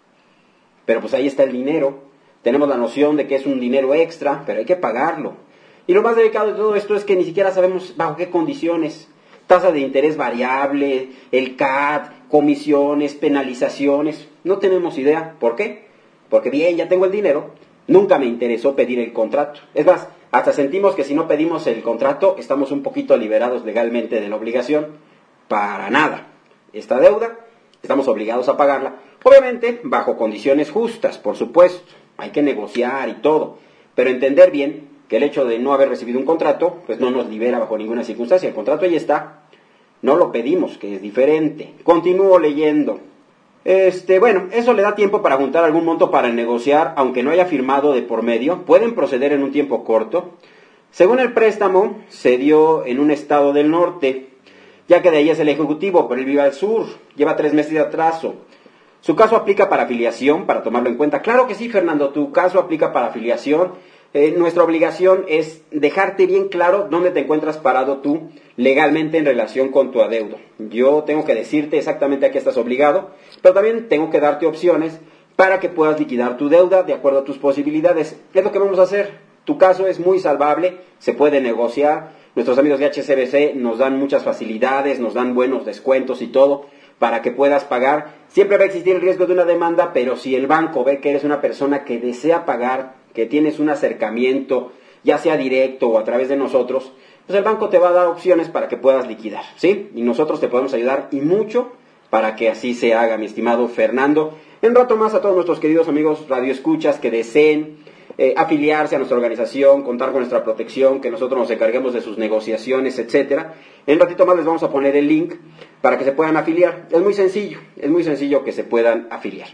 pero pues ahí está el dinero. Tenemos la noción de que es un dinero extra, pero hay que pagarlo. Y lo más delicado de todo esto es que ni siquiera sabemos bajo qué condiciones. Tasa de interés variable, el C A D, comisiones, penalizaciones. No tenemos idea. ¿Por qué? Porque bien, ya tengo el dinero. Nunca me interesó pedir el contrato. Es más, hasta sentimos que si no pedimos el contrato, estamos un poquito liberados legalmente de la obligación. Para nada. Esta deuda, estamos obligados a pagarla. Obviamente, bajo condiciones justas, por supuesto. Hay que negociar y todo. Pero entender bien que el hecho de no haber recibido un contrato, pues no nos libera bajo ninguna circunstancia. El contrato ahí está. No lo pedimos, que es diferente. Continúo leyendo. Este, bueno, eso le da tiempo para juntar algún monto para negociar, aunque no haya firmado de por medio. Pueden proceder en un tiempo corto. Según el préstamo, se dio en un estado del norte, ya que de ahí es el ejecutivo, pero él vive al sur. Lleva tres meses de atraso. ¿Su caso aplica para afiliación, para tomarlo en cuenta? Claro que sí, Fernando, tu caso aplica para afiliación. Eh, nuestra obligación es dejarte bien claro dónde te encuentras parado tú legalmente en relación con tu adeudo. Yo tengo que decirte exactamente a qué estás obligado, pero también tengo que darte opciones para que puedas liquidar tu deuda de acuerdo a tus posibilidades. Es lo que vamos a hacer. Tu caso es muy salvable, se puede negociar. Nuestros amigos de H S B C nos dan muchas facilidades, nos dan buenos descuentos y todo para que puedas pagar. Siempre va a existir el riesgo de una demanda, pero si el banco ve que eres una persona que desea pagar, que tienes un acercamiento, ya sea directo o a través de nosotros, pues el banco te va a dar opciones para que puedas liquidar, ¿sí? Y nosotros te podemos ayudar y mucho para que así se haga, mi estimado Fernando. En rato más a todos nuestros queridos amigos radioescuchas que deseen eh, afiliarse a nuestra organización, contar con nuestra protección, que nosotros nos encarguemos de sus negociaciones, etcétera. En ratito más les vamos a poner el link para que se puedan afiliar. Es muy sencillo, es muy sencillo que se puedan afiliar.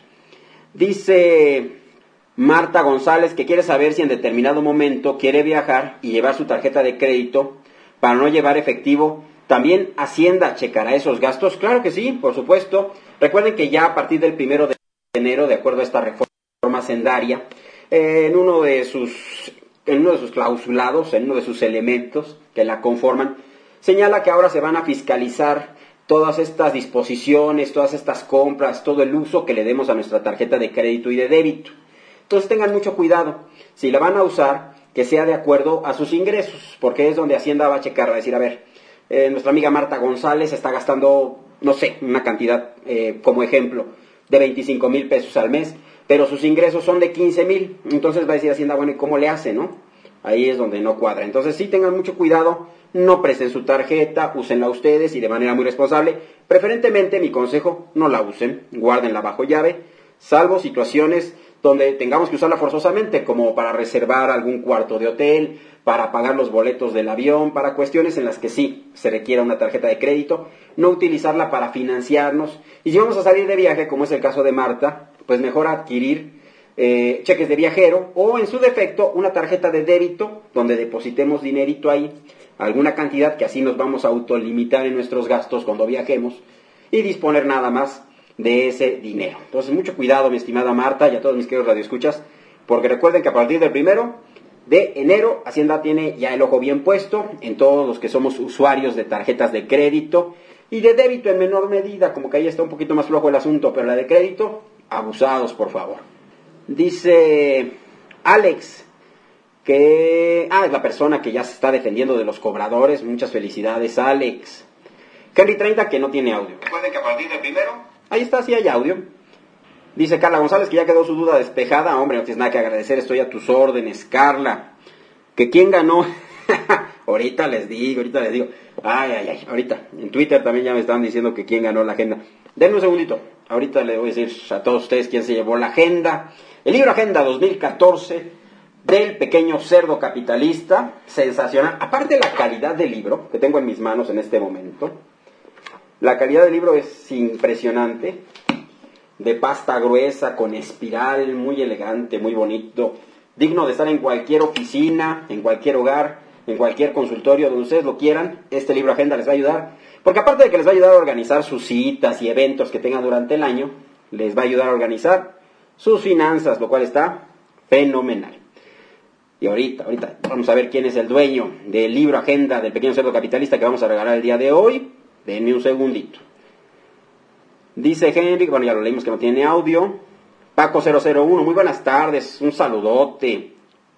Dice Marta González que quiere saber si en determinado momento quiere viajar y llevar su tarjeta de crédito para no llevar efectivo. ¿También Hacienda checará esos gastos? Claro que sí, por supuesto. Recuerden que ya a partir del primero de enero, de acuerdo a esta reforma hacendaria, eh, en uno de sus en uno de sus clausulados, en uno de sus elementos que la conforman, señala que ahora se van a fiscalizar todas estas disposiciones, todas estas compras, todo el uso que le demos a nuestra tarjeta de crédito y de débito. Entonces tengan mucho cuidado. Si la van a usar, que sea de acuerdo a sus ingresos, porque es donde Hacienda va a checar, va a decir, a ver, eh, nuestra amiga Marta González está gastando no sé, una cantidad, eh, como ejemplo, de veinticinco mil pesos al mes, pero sus ingresos son de quince mil, entonces va a decir Hacienda, bueno, ¿y cómo le hace, no? Ahí es donde no cuadra. Entonces sí tengan mucho cuidado, no presten su tarjeta, úsenla ustedes y de manera muy responsable. Preferentemente, mi consejo, no la usen, guárdenla bajo llave, salvo situaciones donde tengamos que usarla forzosamente, como para reservar algún cuarto de hotel, para pagar los boletos del avión, para cuestiones en las que sí se requiera una tarjeta de crédito, no utilizarla para financiarnos. Y si vamos a salir de viaje, como es el caso de Marta, pues mejor adquirir eh, cheques de viajero o en su defecto una tarjeta de débito donde depositemos dinerito ahí, alguna cantidad que así nos vamos a autolimitar en nuestros gastos cuando viajemos y disponer nada más de ese dinero. Entonces mucho cuidado, mi estimada Marta, y a todos mis queridos radioescuchas, porque recuerden que a partir del primero de enero Hacienda tiene ya el ojo bien puesto en todos los que somos usuarios de tarjetas de crédito y de débito en menor medida, como que ahí está un poquito más flojo el asunto, pero la de crédito, abusados por favor. Dice Alex que, ah, es la persona que ya se está defendiendo de los cobradores, muchas felicidades Alex. Henry treinta que no tiene audio. Recuerden que a partir del primero, ahí está, sí hay audio. Dice Carla González que ya quedó su duda despejada. Hombre, no tienes nada que agradecer, estoy a tus órdenes, Carla. ¿Que quién ganó? ahorita les digo, ahorita les digo. Ay, ay, ay, ahorita. En Twitter también ya me estaban diciendo que quién ganó la agenda. Denme un segundito. Ahorita les voy a decir a todos ustedes quién se llevó la agenda. El libro Agenda dos mil catorce del pequeño cerdo capitalista. Sensacional. Aparte de la calidad del libro que tengo en mis manos en este momento. La calidad del libro es impresionante. De pasta gruesa, con espiral, muy elegante, muy bonito, digno de estar en cualquier oficina, en cualquier hogar, en cualquier consultorio, donde ustedes lo quieran. Este libro Agenda les va a ayudar, porque aparte de que les va a ayudar a organizar sus citas y eventos que tengan durante el año, les va a ayudar a organizar sus finanzas, lo cual está fenomenal. Y ahorita, ahorita, vamos a ver quién es el dueño del libro Agenda del pequeño cerdo capitalista que vamos a regalar el día de hoy. Denme un segundito. Dice Henry, bueno ya lo leímos que no tiene audio. Paco cero cero uno, muy buenas tardes, un saludote.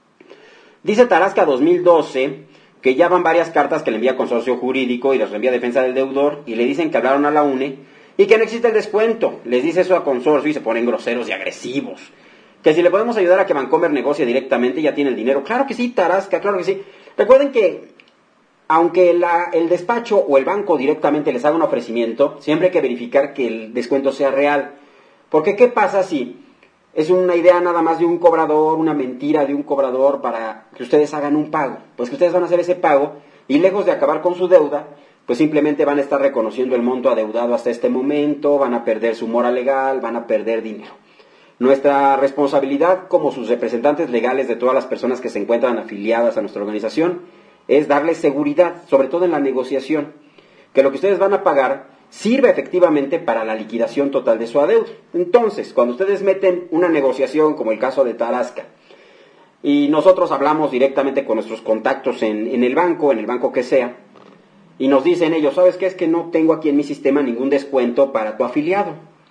Dice Tarasca dos mil doce que ya van varias cartas que le envía Consorcio Jurídico y las envía Defensa del Deudor y le dicen que hablaron a la U N E y que no existe el descuento. Les dice eso a Consorcio y se ponen groseros y agresivos. Que si le podemos ayudar a que Bancomer negocie directamente ya tiene el dinero. Claro que sí, Tarasca, claro que sí. Recuerden que aunque la, el despacho o el banco directamente les haga un ofrecimiento, siempre hay que verificar que el descuento sea real. Porque ¿qué pasa si es una idea nada más de un cobrador, una mentira de un cobrador para que ustedes hagan un pago? Pues que ustedes van a hacer ese pago y lejos de acabar con su deuda, pues simplemente van a estar reconociendo el monto adeudado hasta este momento, van a perder su mora legal, van a perder dinero. Nuestra responsabilidad como sus representantes legales de todas las personas que se encuentran afiliadas a nuestra organización es darles seguridad, sobre todo en la negociación, que lo que ustedes van a pagar sirva efectivamente para la liquidación total de su adeudo. Entonces, cuando ustedes meten una negociación, como el caso de Tarasca, y nosotros hablamos directamente con nuestros contactos en, en el banco, en el banco que sea, y nos dicen ellos, ¿sabes qué? Es que no tengo aquí en mi sistema ningún descuento para tu afiliado.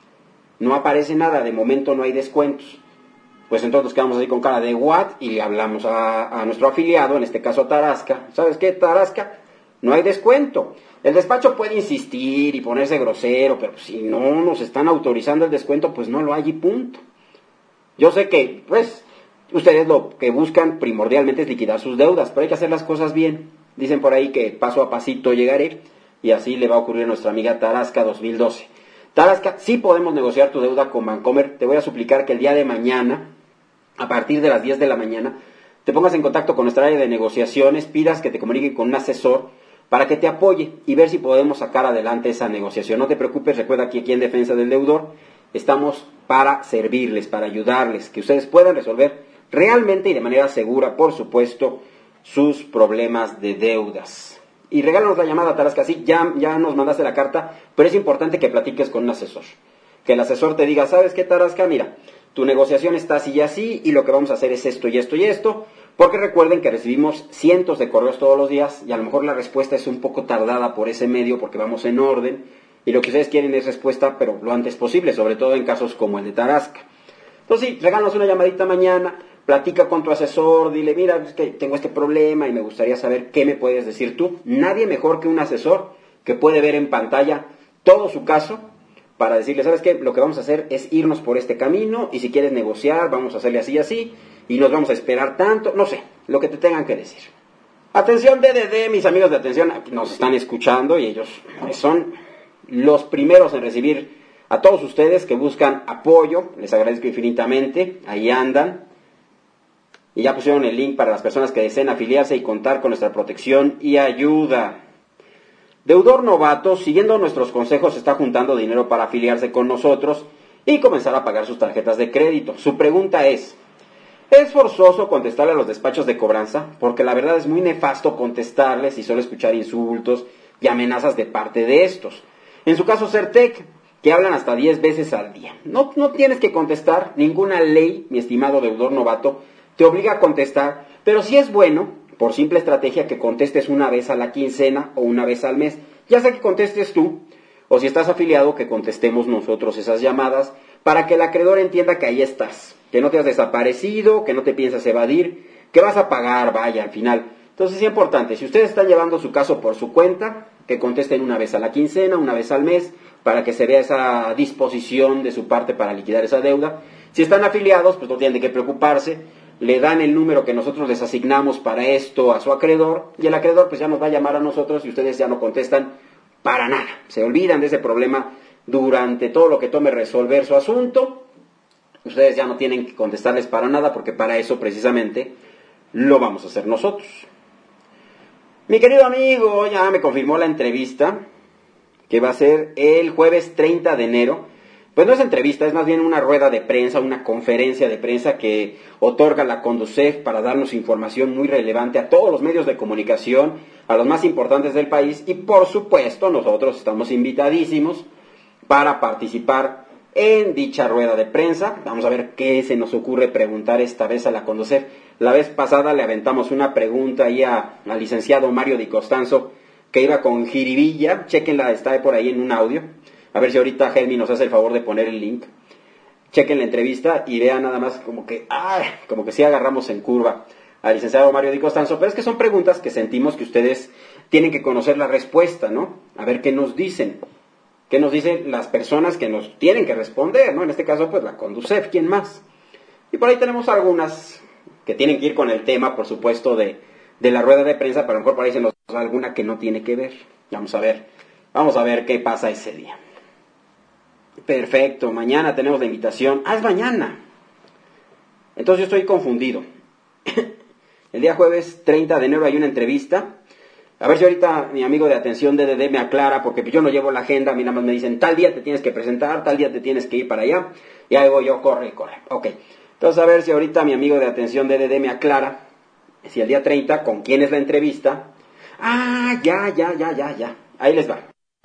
No aparece nada, de momento no hay descuentos. Pues entonces nos quedamos ahí con cara de what y le hablamos a, a nuestro afiliado, en este caso Tarasca. ¿Sabes qué, Tarasca? No hay descuento. El despacho puede insistir y ponerse grosero, pero si no nos están autorizando el descuento, pues no lo hay y punto. Yo sé que, pues, ustedes lo que buscan primordialmente es liquidar sus deudas, pero hay que hacer las cosas bien. Dicen por ahí que paso a pasito llegaré, y así le va a ocurrir a nuestra amiga Tarasca dos mil doce. Tarasca, sí podemos negociar tu deuda con Bancomer. Te voy a suplicar que el día de mañana, a partir de las diez de la mañana, te pongas en contacto con nuestra área de negociaciones, pidas que te comuniquen con un asesor para que te apoye y ver si podemos sacar adelante esa negociación. No te preocupes, recuerda que aquí en Defensa del Deudor estamos para servirles, para ayudarles, que ustedes puedan resolver realmente y de manera segura, por supuesto, sus problemas de deudas. Y regálanos la llamada, Tarasca, sí, ya, ya nos mandaste la carta, pero es importante que platiques con un asesor. Que el asesor te diga, ¿sabes qué, Tarasca? Mira, tu negociación está así y así, y lo que vamos a hacer es esto y esto y esto, porque recuerden que recibimos cientos de correos todos los días, y a lo mejor la respuesta es un poco tardada por ese medio, porque vamos en orden, y lo que ustedes quieren es respuesta, pero lo antes posible, sobre todo en casos como el de Tarasca. Entonces sí, regálanos una llamadita mañana, platica con tu asesor, dile, mira, es que tengo este problema y me gustaría saber qué me puedes decir tú. Nadie mejor que un asesor que puede ver en pantalla todo su caso para decirle, ¿sabes qué? Lo que vamos a hacer es irnos por este camino y si quieres negociar, vamos a hacerle así y así y nos vamos a esperar tanto, no sé, lo que te tengan que decir. Atención D D D, mis amigos de atención, nos están escuchando y ellos son los primeros en recibir a todos ustedes que buscan apoyo, les agradezco infinitamente, ahí andan. Y ya pusieron el link para las personas que deseen afiliarse y contar con nuestra protección y ayuda. Deudor novato, siguiendo nuestros consejos, está juntando dinero para afiliarse con nosotros y comenzar a pagar sus tarjetas de crédito. Su pregunta es, ¿es forzoso contestarle a los despachos de cobranza? Porque la verdad es muy nefasto contestarles y solo escuchar insultos y amenazas de parte de estos. En su caso, Certec, que hablan hasta diez veces al día. No, no tienes que contestar, ninguna ley, mi estimado deudor novato, te obliga a contestar, pero sí es bueno, por simple estrategia, que contestes una vez a la quincena o una vez al mes. Ya sea que contestes tú, o si estás afiliado, que contestemos nosotros esas llamadas, para que el acreedor entienda que ahí estás, que no te has desaparecido, que no te piensas evadir, que vas a pagar, vaya, al final. Entonces es importante, si ustedes están llevando su caso por su cuenta, que contesten una vez a la quincena, una vez al mes, para que se vea esa disposición de su parte para liquidar esa deuda. Si están afiliados, pues no tienen de qué preocuparse, le dan el número que nosotros les asignamos para esto a su acreedor, y el acreedor pues ya nos va a llamar a nosotros y ustedes ya no contestan para nada. Se olvidan de ese problema durante todo lo que tome resolver su asunto. Ustedes ya no tienen que contestarles para nada, porque para eso precisamente lo vamos a hacer nosotros. Mi querido amigo ya me confirmó la entrevista, que va a ser el jueves treinta de enero. Pues no es entrevista, es más bien una rueda de prensa, una conferencia de prensa que otorga la Conducef para darnos información muy relevante a todos los medios de comunicación, a los más importantes del país, y por supuesto nosotros estamos invitadísimos para participar en dicha rueda de prensa. Vamos a ver qué se nos ocurre preguntar esta vez a la Conducef. La vez pasada le aventamos una pregunta ahí a, al licenciado Mario Di Costanzo, que iba con jiribilla, chequenla, está por ahí en un audio. A ver si ahorita Helmi nos hace el favor de poner el link. Chequen la entrevista y vean nada más como que, ¡ay! Como que sí agarramos en curva al licenciado Mario Di Costanzo. Pero es que son preguntas que sentimos que ustedes tienen que conocer la respuesta, ¿no? A ver qué nos dicen. ¿Qué nos dicen las personas que nos tienen que responder, ¿no? En este caso, pues la Conducef, ¿quién más? Y por ahí tenemos algunas que tienen que ir con el tema, por supuesto, de, de la rueda de prensa, pero a lo mejor por ahí se nos da alguna que no tiene que ver. Vamos a ver. Vamos a ver qué pasa ese día. Perfecto, mañana tenemos la invitación. Ah, es mañana. Entonces yo estoy confundido. El día jueves treinta de enero hay una entrevista. A ver si ahorita mi amigo de atención D D D me aclara, porque yo no llevo la agenda. A mí nada más me dicen, tal día te tienes que presentar, tal día te tienes que ir para allá. Y ahí voy yo, corre, corre. Ok. Entonces a ver si ahorita mi amigo de atención D D D me aclara si el día treinta, con quién es la entrevista. Ah, ya, ya, ya, ya, ya. Ahí les va.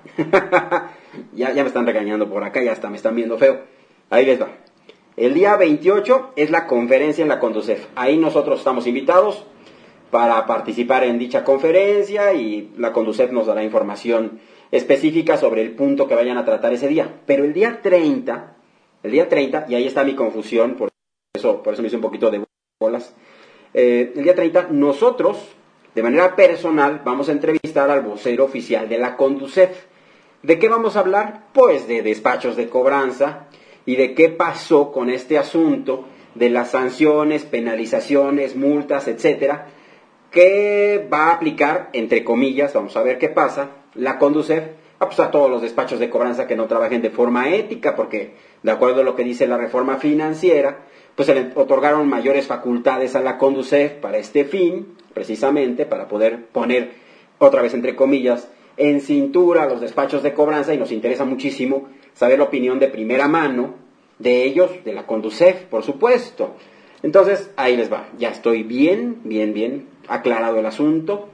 ya, ya me están regañando por acá, ya hasta me están viendo feo. Ahí les va. El día veintiocho es la conferencia en la Conducef. Ahí nosotros estamos invitados para participar en dicha conferencia y la Conducef nos dará información específica sobre el punto que vayan a tratar ese día. Pero el día treinta, el día treinta, y ahí está mi confusión, por eso, por eso me hice un poquito de bolas. Eh, el día treinta nosotros, de manera personal, vamos a entrevistar al vocero oficial de la Conducef. ¿De qué vamos a hablar? Pues de despachos de cobranza y de qué pasó con este asunto de las sanciones, penalizaciones, multas, etcétera, que va a aplicar, entre comillas, vamos a ver qué pasa, la Conducef a, pues, a todos los despachos de cobranza que no trabajen de forma ética, porque de acuerdo a lo que dice la reforma financiera, pues se le otorgaron mayores facultades a la Conducef para este fin, precisamente para poder poner, otra vez entre comillas, en cintura a los despachos de cobranza, y nos interesa muchísimo saber la opinión de primera mano de ellos, de la Conducef, por supuesto. Entonces, ahí les va, ya estoy bien, bien, bien aclarado el asunto.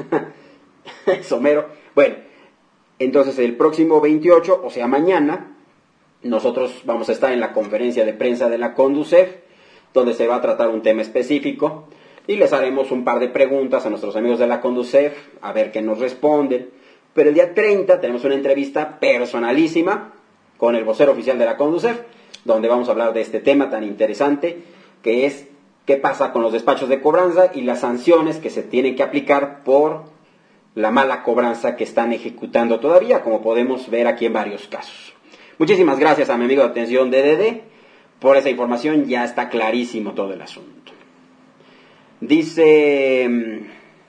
Somero. Bueno, entonces el próximo veintiocho, o sea mañana, nosotros vamos a estar en la conferencia de prensa de la Conducef, donde se va a tratar un tema específico, y les haremos un par de preguntas a nuestros amigos de la Conducef, a ver qué nos responden. Pero el día treinta tenemos una entrevista personalísima con el vocero oficial de la Conducef, donde vamos a hablar de este tema tan interesante, que es qué pasa con los despachos de cobranza y las sanciones que se tienen que aplicar por la mala cobranza que están ejecutando todavía, como podemos ver aquí en varios casos. Muchísimas gracias a mi amigo de atención D D D por esa información, ya está clarísimo todo el asunto. Dice...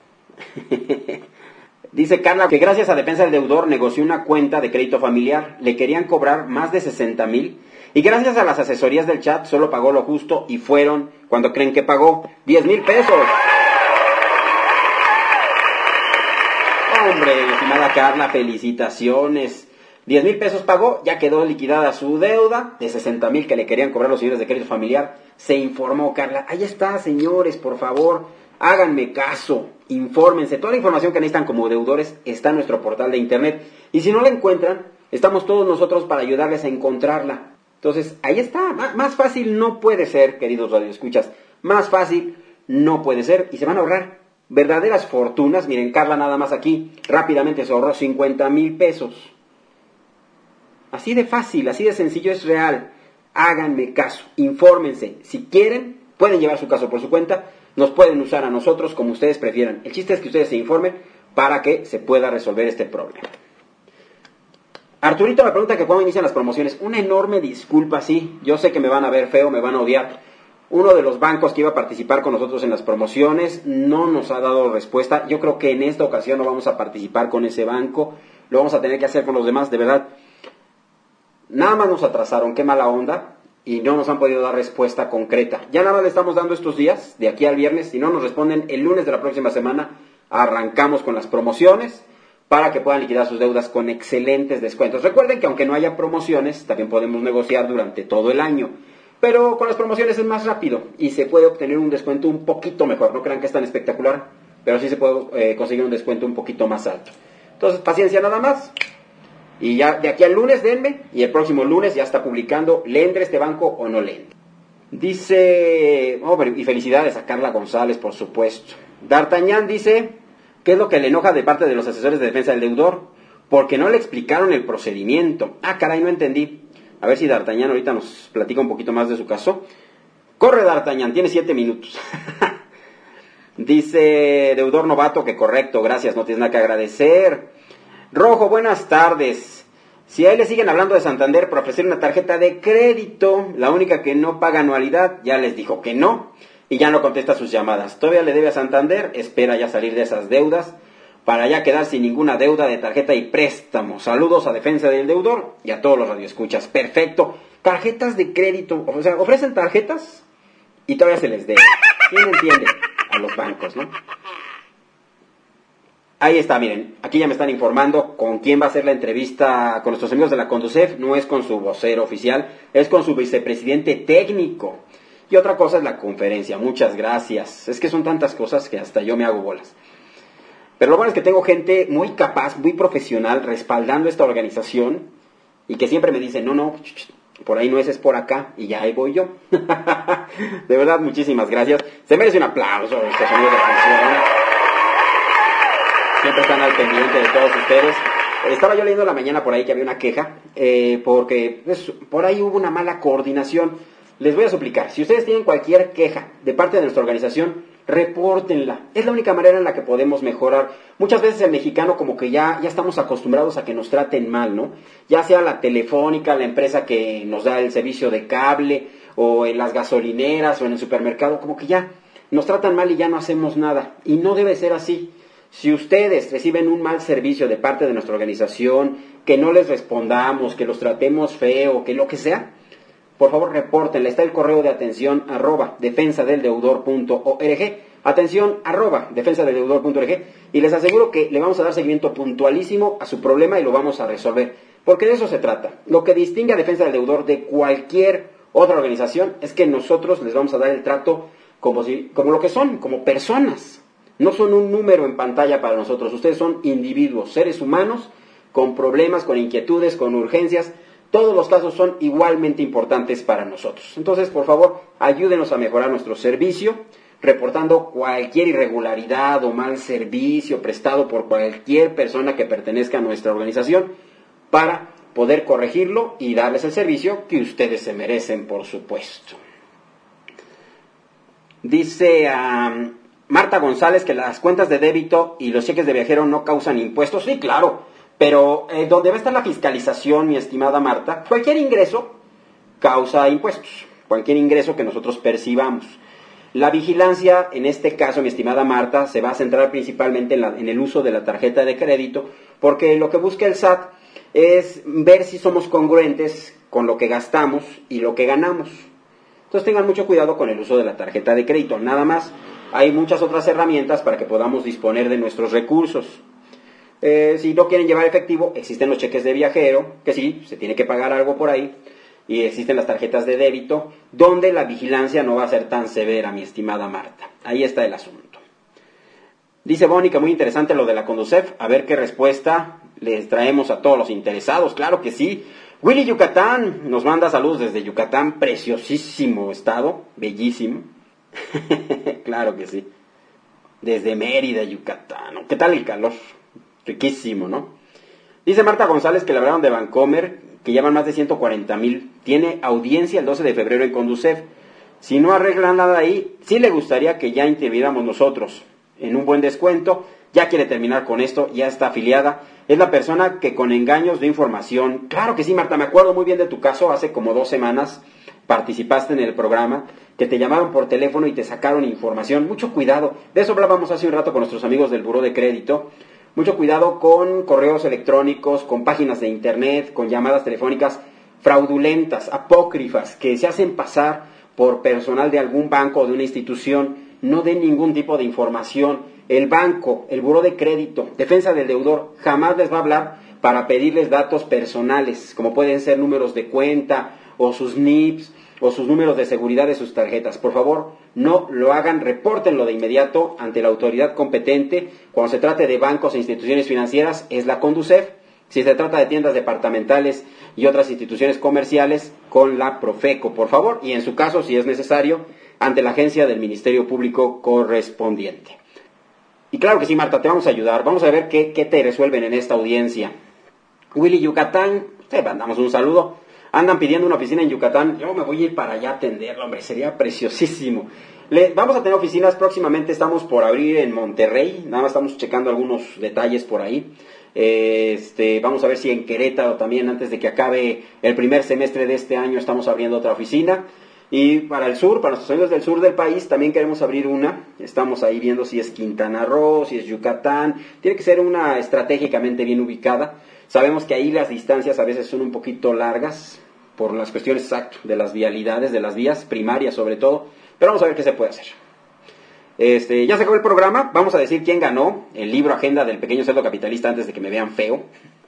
Dice Carla que gracias a Defensa del Deudor negoció una cuenta de crédito familiar, le querían cobrar más de sesenta mil y gracias a las asesorías del chat solo pagó lo justo y fueron, cuando creen que pagó, diez mil pesos. Hombre, estimada Carla, felicitaciones. diez mil pesos pagó, ya quedó liquidada su deuda de sesenta mil que le querían cobrar los señores de crédito familiar. Se informó Carla, ahí está, señores, por favor, háganme caso, infórmense. Toda la información que necesitan como deudores está en nuestro portal de internet. Y si no la encuentran, estamos todos nosotros para ayudarles a encontrarla. Entonces, ahí está, más fácil no puede ser, queridos radioescuchas, más fácil no puede ser y se van a ahorrar verdaderas fortunas. Miren, Carla nada más aquí, rápidamente se ahorró cincuenta mil pesos. Así de fácil, así de sencillo, es real. Háganme caso, infórmense. Si quieren, pueden llevar su caso por su cuenta, nos pueden usar a nosotros como ustedes prefieran. El chiste es que ustedes se informen para que se pueda resolver este problema. Arturito me pregunta que cuándo inician las promociones. Una enorme disculpa, sí, yo sé que me van a ver feo, me van a odiar. Uno de los bancos que iba a participar con nosotros en las promociones no nos ha dado respuesta. Yo creo que en esta ocasión no vamos a participar con ese banco, lo vamos a tener que hacer con los demás, de verdad. Nada más nos atrasaron, qué mala onda, y no nos han podido dar respuesta concreta. Ya nada más le estamos dando estos días, de aquí al viernes. Si no nos responden el lunes de la próxima semana, arrancamos con las promociones para que puedan liquidar sus deudas con excelentes descuentos. Recuerden que aunque no haya promociones, también podemos negociar durante todo el año. Pero con las promociones es más rápido y se puede obtener un descuento un poquito mejor. No crean que es tan espectacular, pero sí se puede eh, conseguir un descuento un poquito más alto. Entonces, paciencia nada más. Y ya de aquí al lunes denme, y el próximo lunes ya está publicando, ¿le entra este banco o no le entra? Dice, oh, y felicidades a Carla González, por supuesto. D'Artagnan dice, ¿qué es lo que le enoja de parte de los asesores de defensa del deudor? Porque no le explicaron el procedimiento. Ah, caray, no entendí. A ver si D'Artagnan ahorita nos platica un poquito más de su caso. Corre, D'Artagnan, tiene siete minutos. Dice deudor novato que correcto, gracias, no tienes nada que agradecer. Rojo, buenas tardes. Si a él le siguen hablando de Santander para ofrecer una tarjeta de crédito, la única que no paga anualidad, ya les dijo que no, y ya no contesta sus llamadas. Todavía le debe a Santander, espera ya salir de esas deudas, para ya quedar sin ninguna deuda de tarjeta y préstamo. Saludos a Defensa del Deudor y a todos los radioescuchas. Perfecto. Tarjetas de crédito, o sea, ofrecen tarjetas y todavía se les debe. ¿Quién entiende? A los bancos, ¿no? Ahí está, miren, aquí ya me están informando con quién va a hacer la entrevista con nuestros amigos de la Conducef. No es con su vocero oficial, es con su vicepresidente técnico. Y otra cosa es la conferencia, muchas gracias. Es que son tantas cosas que hasta yo me hago bolas. Pero lo bueno es que tengo gente muy capaz, muy profesional, respaldando esta organización y que siempre me dice, no, no, por ahí no es, es por acá, y ya ahí voy yo. De verdad, muchísimas gracias. Se merece un aplauso a nuestros amigos de la atención. Siempre están al pendiente de todos ustedes. Estaba yo leyendo en la mañana por ahí que había una queja, eh, porque pues, por ahí hubo una mala coordinación. Les voy a suplicar, si ustedes tienen cualquier queja de parte de nuestra organización, repórtenla. Es la única manera en la que podemos mejorar. Muchas veces el mexicano como que ya, ya estamos acostumbrados a que nos traten mal, ¿no? Ya sea la telefónica, la empresa que nos da el servicio de cable, o en las gasolineras, o en el supermercado, como que ya nos tratan mal y ya no hacemos nada. Y no debe ser así. Si ustedes reciben un mal servicio de parte de nuestra organización, que no les respondamos, que los tratemos feo, que lo que sea, por favor repórtenle. Está el correo de atención arroba defensadeldeudor punto org, atención arroba defensadeldeudor punto org, y les aseguro que le vamos a dar seguimiento puntualísimo a su problema y lo vamos a resolver, porque de eso se trata. Lo que distingue a Defensa del Deudor de cualquier otra organización es que nosotros les vamos a dar el trato como, si, como lo que son, como personas. No son un número en pantalla para nosotros, ustedes son individuos, seres humanos, con problemas, con inquietudes, con urgencias. Todos los casos son igualmente importantes para nosotros. Entonces, por favor, ayúdenos a mejorar nuestro servicio, reportando cualquier irregularidad o mal servicio prestado por cualquier persona que pertenezca a nuestra organización, para poder corregirlo y darles el servicio que ustedes se merecen, por supuesto. Dice... Um, Marta González, que las cuentas de débito y los cheques de viajero no causan impuestos. Sí, claro, pero eh, donde va a estar la fiscalización, mi estimada Marta, cualquier ingreso causa impuestos, cualquier ingreso que nosotros percibamos. La vigilancia, en este caso, mi estimada Marta, se va a centrar principalmente en, la, en el uso de la tarjeta de crédito, porque lo que busca el S A T es ver si somos congruentes con lo que gastamos y lo que ganamos. Entonces tengan mucho cuidado con el uso de la tarjeta de crédito, nada más. Hay muchas otras herramientas para que podamos disponer de nuestros recursos. Eh, si no quieren llevar efectivo, existen los cheques de viajero, que sí, se tiene que pagar algo por ahí. Y existen las tarjetas de débito, donde la vigilancia no va a ser tan severa, mi estimada Marta. Ahí está el asunto. Dice Bonnie que muy interesante lo de la Conducef. A ver qué respuesta les traemos a todos los interesados. Claro que sí. Willy Yucatán nos manda saludos desde Yucatán. Preciosísimo estado. Bellísimo. Claro que sí. Desde Mérida, Yucatán. ¿Qué tal el calor? Riquísimo, ¿no? Dice Marta González que le hablaron de Vancomer, que llevan más de ciento cuarenta mil. Tiene audiencia el doce de febrero en Conducef. Si no arreglan nada ahí, sí le gustaría que ya interviniéramos nosotros en un buen descuento. Ya quiere terminar con esto, ya está afiliada. Es la persona que con engaños de información... Claro que sí, Marta, me acuerdo muy bien de tu caso. Hace como dos semanas participaste en el programa, que te llamaron por teléfono y te sacaron información. Mucho cuidado. De eso hablábamos hace un rato con nuestros amigos del Buró de Crédito. Mucho cuidado con correos electrónicos, con páginas de internet, con llamadas telefónicas fraudulentas, apócrifas, que se hacen pasar por personal de algún banco o de una institución. No den ningún tipo de información. El banco, el Buró de Crédito, Defensa del Deudor, jamás les va a hablar para pedirles datos personales, como pueden ser números de cuenta, o sus N I Ps, o sus números de seguridad de sus tarjetas. Por favor, no lo hagan, repórtenlo de inmediato ante la autoridad competente. Cuando se trate de bancos e instituciones financieras, es la Conducef. Si se trata de tiendas departamentales y otras instituciones comerciales, con la Profeco, por favor. Y en su caso, si es necesario, ante la agencia del Ministerio Público correspondiente. Y claro que sí, Marta, te vamos a ayudar. Vamos a ver qué, qué te resuelven en esta audiencia. Willy Yucatán, te mandamos un saludo. Andan pidiendo una oficina en Yucatán. Yo me voy a ir para allá a atenderla, hombre. Sería preciosísimo. Le, vamos a tener oficinas próximamente. Estamos por abrir en Monterrey. Nada más estamos checando algunos detalles por ahí. Este, vamos a ver si en Querétaro también, antes de que acabe el primer semestre de este año, estamos abriendo otra oficina. Y para el sur, para nuestros amigos del sur del país, también queremos abrir una. Estamos ahí viendo si es Quintana Roo, si es Yucatán. Tiene que ser una estratégicamente bien ubicada. Sabemos que ahí las distancias a veces son un poquito largas por las cuestiones exacto de las vialidades, de las vías primarias sobre todo. Pero vamos a ver qué se puede hacer. Este, ya se acabó el programa. Vamos a decir quién ganó el libro Agenda del Pequeño Cerdo Capitalista antes de que me vean feo.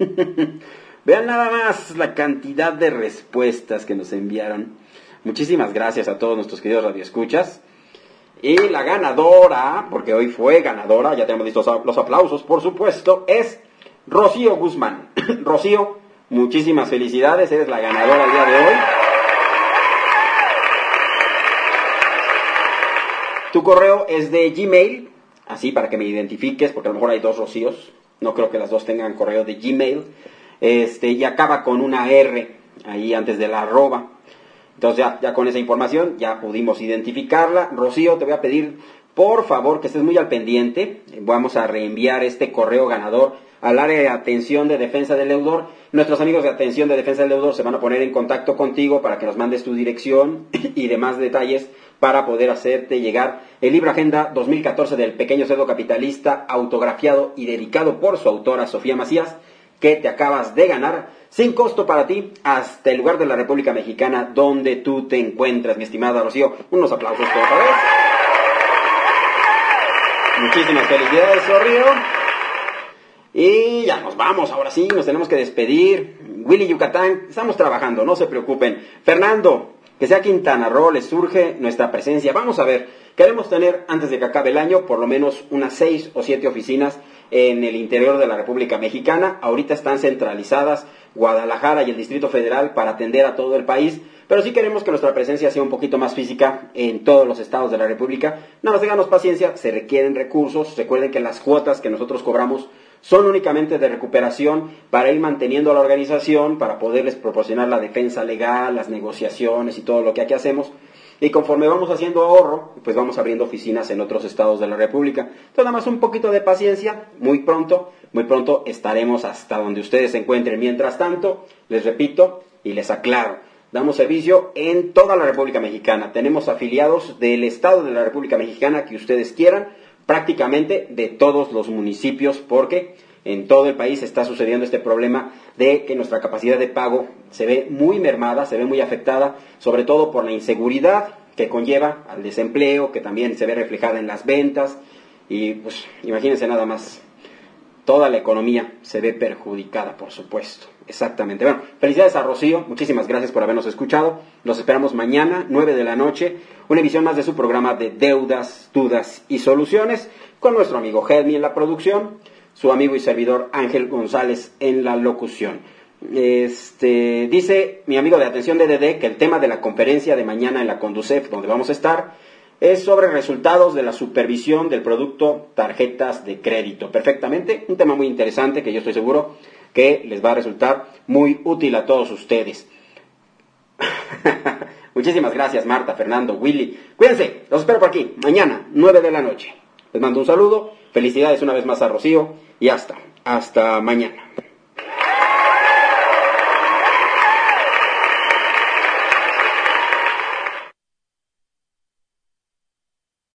Vean nada más la cantidad de respuestas que nos enviaron. Muchísimas gracias a todos nuestros queridos radioescuchas. Y la ganadora, porque hoy fue ganadora, ya tenemos listos los aplausos, por supuesto, es Rocío Guzmán. Rocío, muchísimas felicidades, eres la ganadora el día de hoy. Tu correo es de Gmail, así para que me identifiques, porque a lo mejor hay dos Rocíos. No creo que las dos tengan correo de Gmail. Este, y acaba con una R ahí antes de la arroba. Entonces ya, ya con esa información ya pudimos identificarla. Rocío, te voy a pedir por favor que estés muy al pendiente. Vamos a reenviar este correo ganador al área de atención de defensa del deudor. Nuestros amigos de atención de defensa del deudor se van a poner en contacto contigo para que nos mandes tu dirección y demás detalles para poder hacerte llegar el libro Agenda dos mil catorce del Pequeño Cerdo Capitalista, autografiado y dedicado por su autora Sofía Macías, que te acabas de ganar sin costo para ti hasta el lugar de la República Mexicana donde tú te encuentras, mi estimada Rocío. Unos aplausos por otra vez. Muchísimas felicidades, Rocío. Y ya nos vamos, ahora sí, nos tenemos que despedir. Willy Yucatán, estamos trabajando, no se preocupen. Fernando, que sea Quintana Roo, les surge nuestra presencia. Vamos a ver, queremos tener antes de que acabe el año por lo menos unas seis o siete oficinas en el interior de la República Mexicana. Ahorita están centralizadas Guadalajara y el Distrito Federal para atender a todo el país, pero sí queremos que nuestra presencia sea un poquito más física en todos los estados de la República. Nada más ténganos paciencia, se requieren recursos. Recuerden que las cuotas que nosotros cobramos son únicamente de recuperación para ir manteniendo a la organización, para poderles proporcionar la defensa legal, las negociaciones y todo lo que aquí hacemos. y conforme vamos haciendo ahorro, pues vamos abriendo oficinas en otros estados de la República. Entonces nada más un poquito de paciencia, muy pronto, muy pronto estaremos hasta donde ustedes se encuentren. Mientras tanto, les repito y les aclaro, damos servicio en toda la República Mexicana. Tenemos afiliados del estado de la República Mexicana que ustedes quieran, prácticamente de todos los municipios, porque en todo el país está sucediendo este problema de que nuestra capacidad de pago se ve muy mermada, se ve muy afectada, sobre todo por la inseguridad que conlleva al desempleo, que también se ve reflejada en las ventas, y pues imagínense nada más, toda la economía se ve perjudicada, por supuesto. Exactamente. Bueno, felicidades a Rocío, muchísimas gracias por habernos escuchado. Los esperamos mañana, nueve de la noche, una emisión más de su programa de Deudas, Dudas y Soluciones, con nuestro amigo Helmi en la producción, su amigo y servidor Ángel González en la locución. Este, dice mi amigo de Atención D D D que el tema de la conferencia de mañana en la Conducef, donde vamos a estar, es sobre resultados de la supervisión del producto tarjetas de crédito. Perfectamente, un tema muy interesante que yo estoy seguro que les va a resultar muy útil a todos ustedes. Muchísimas gracias, Marta, Fernando, Willy. Cuídense, los espero por aquí, mañana, nueve de la noche. Les mando un saludo, felicidades una vez más a Rocío y hasta, hasta mañana.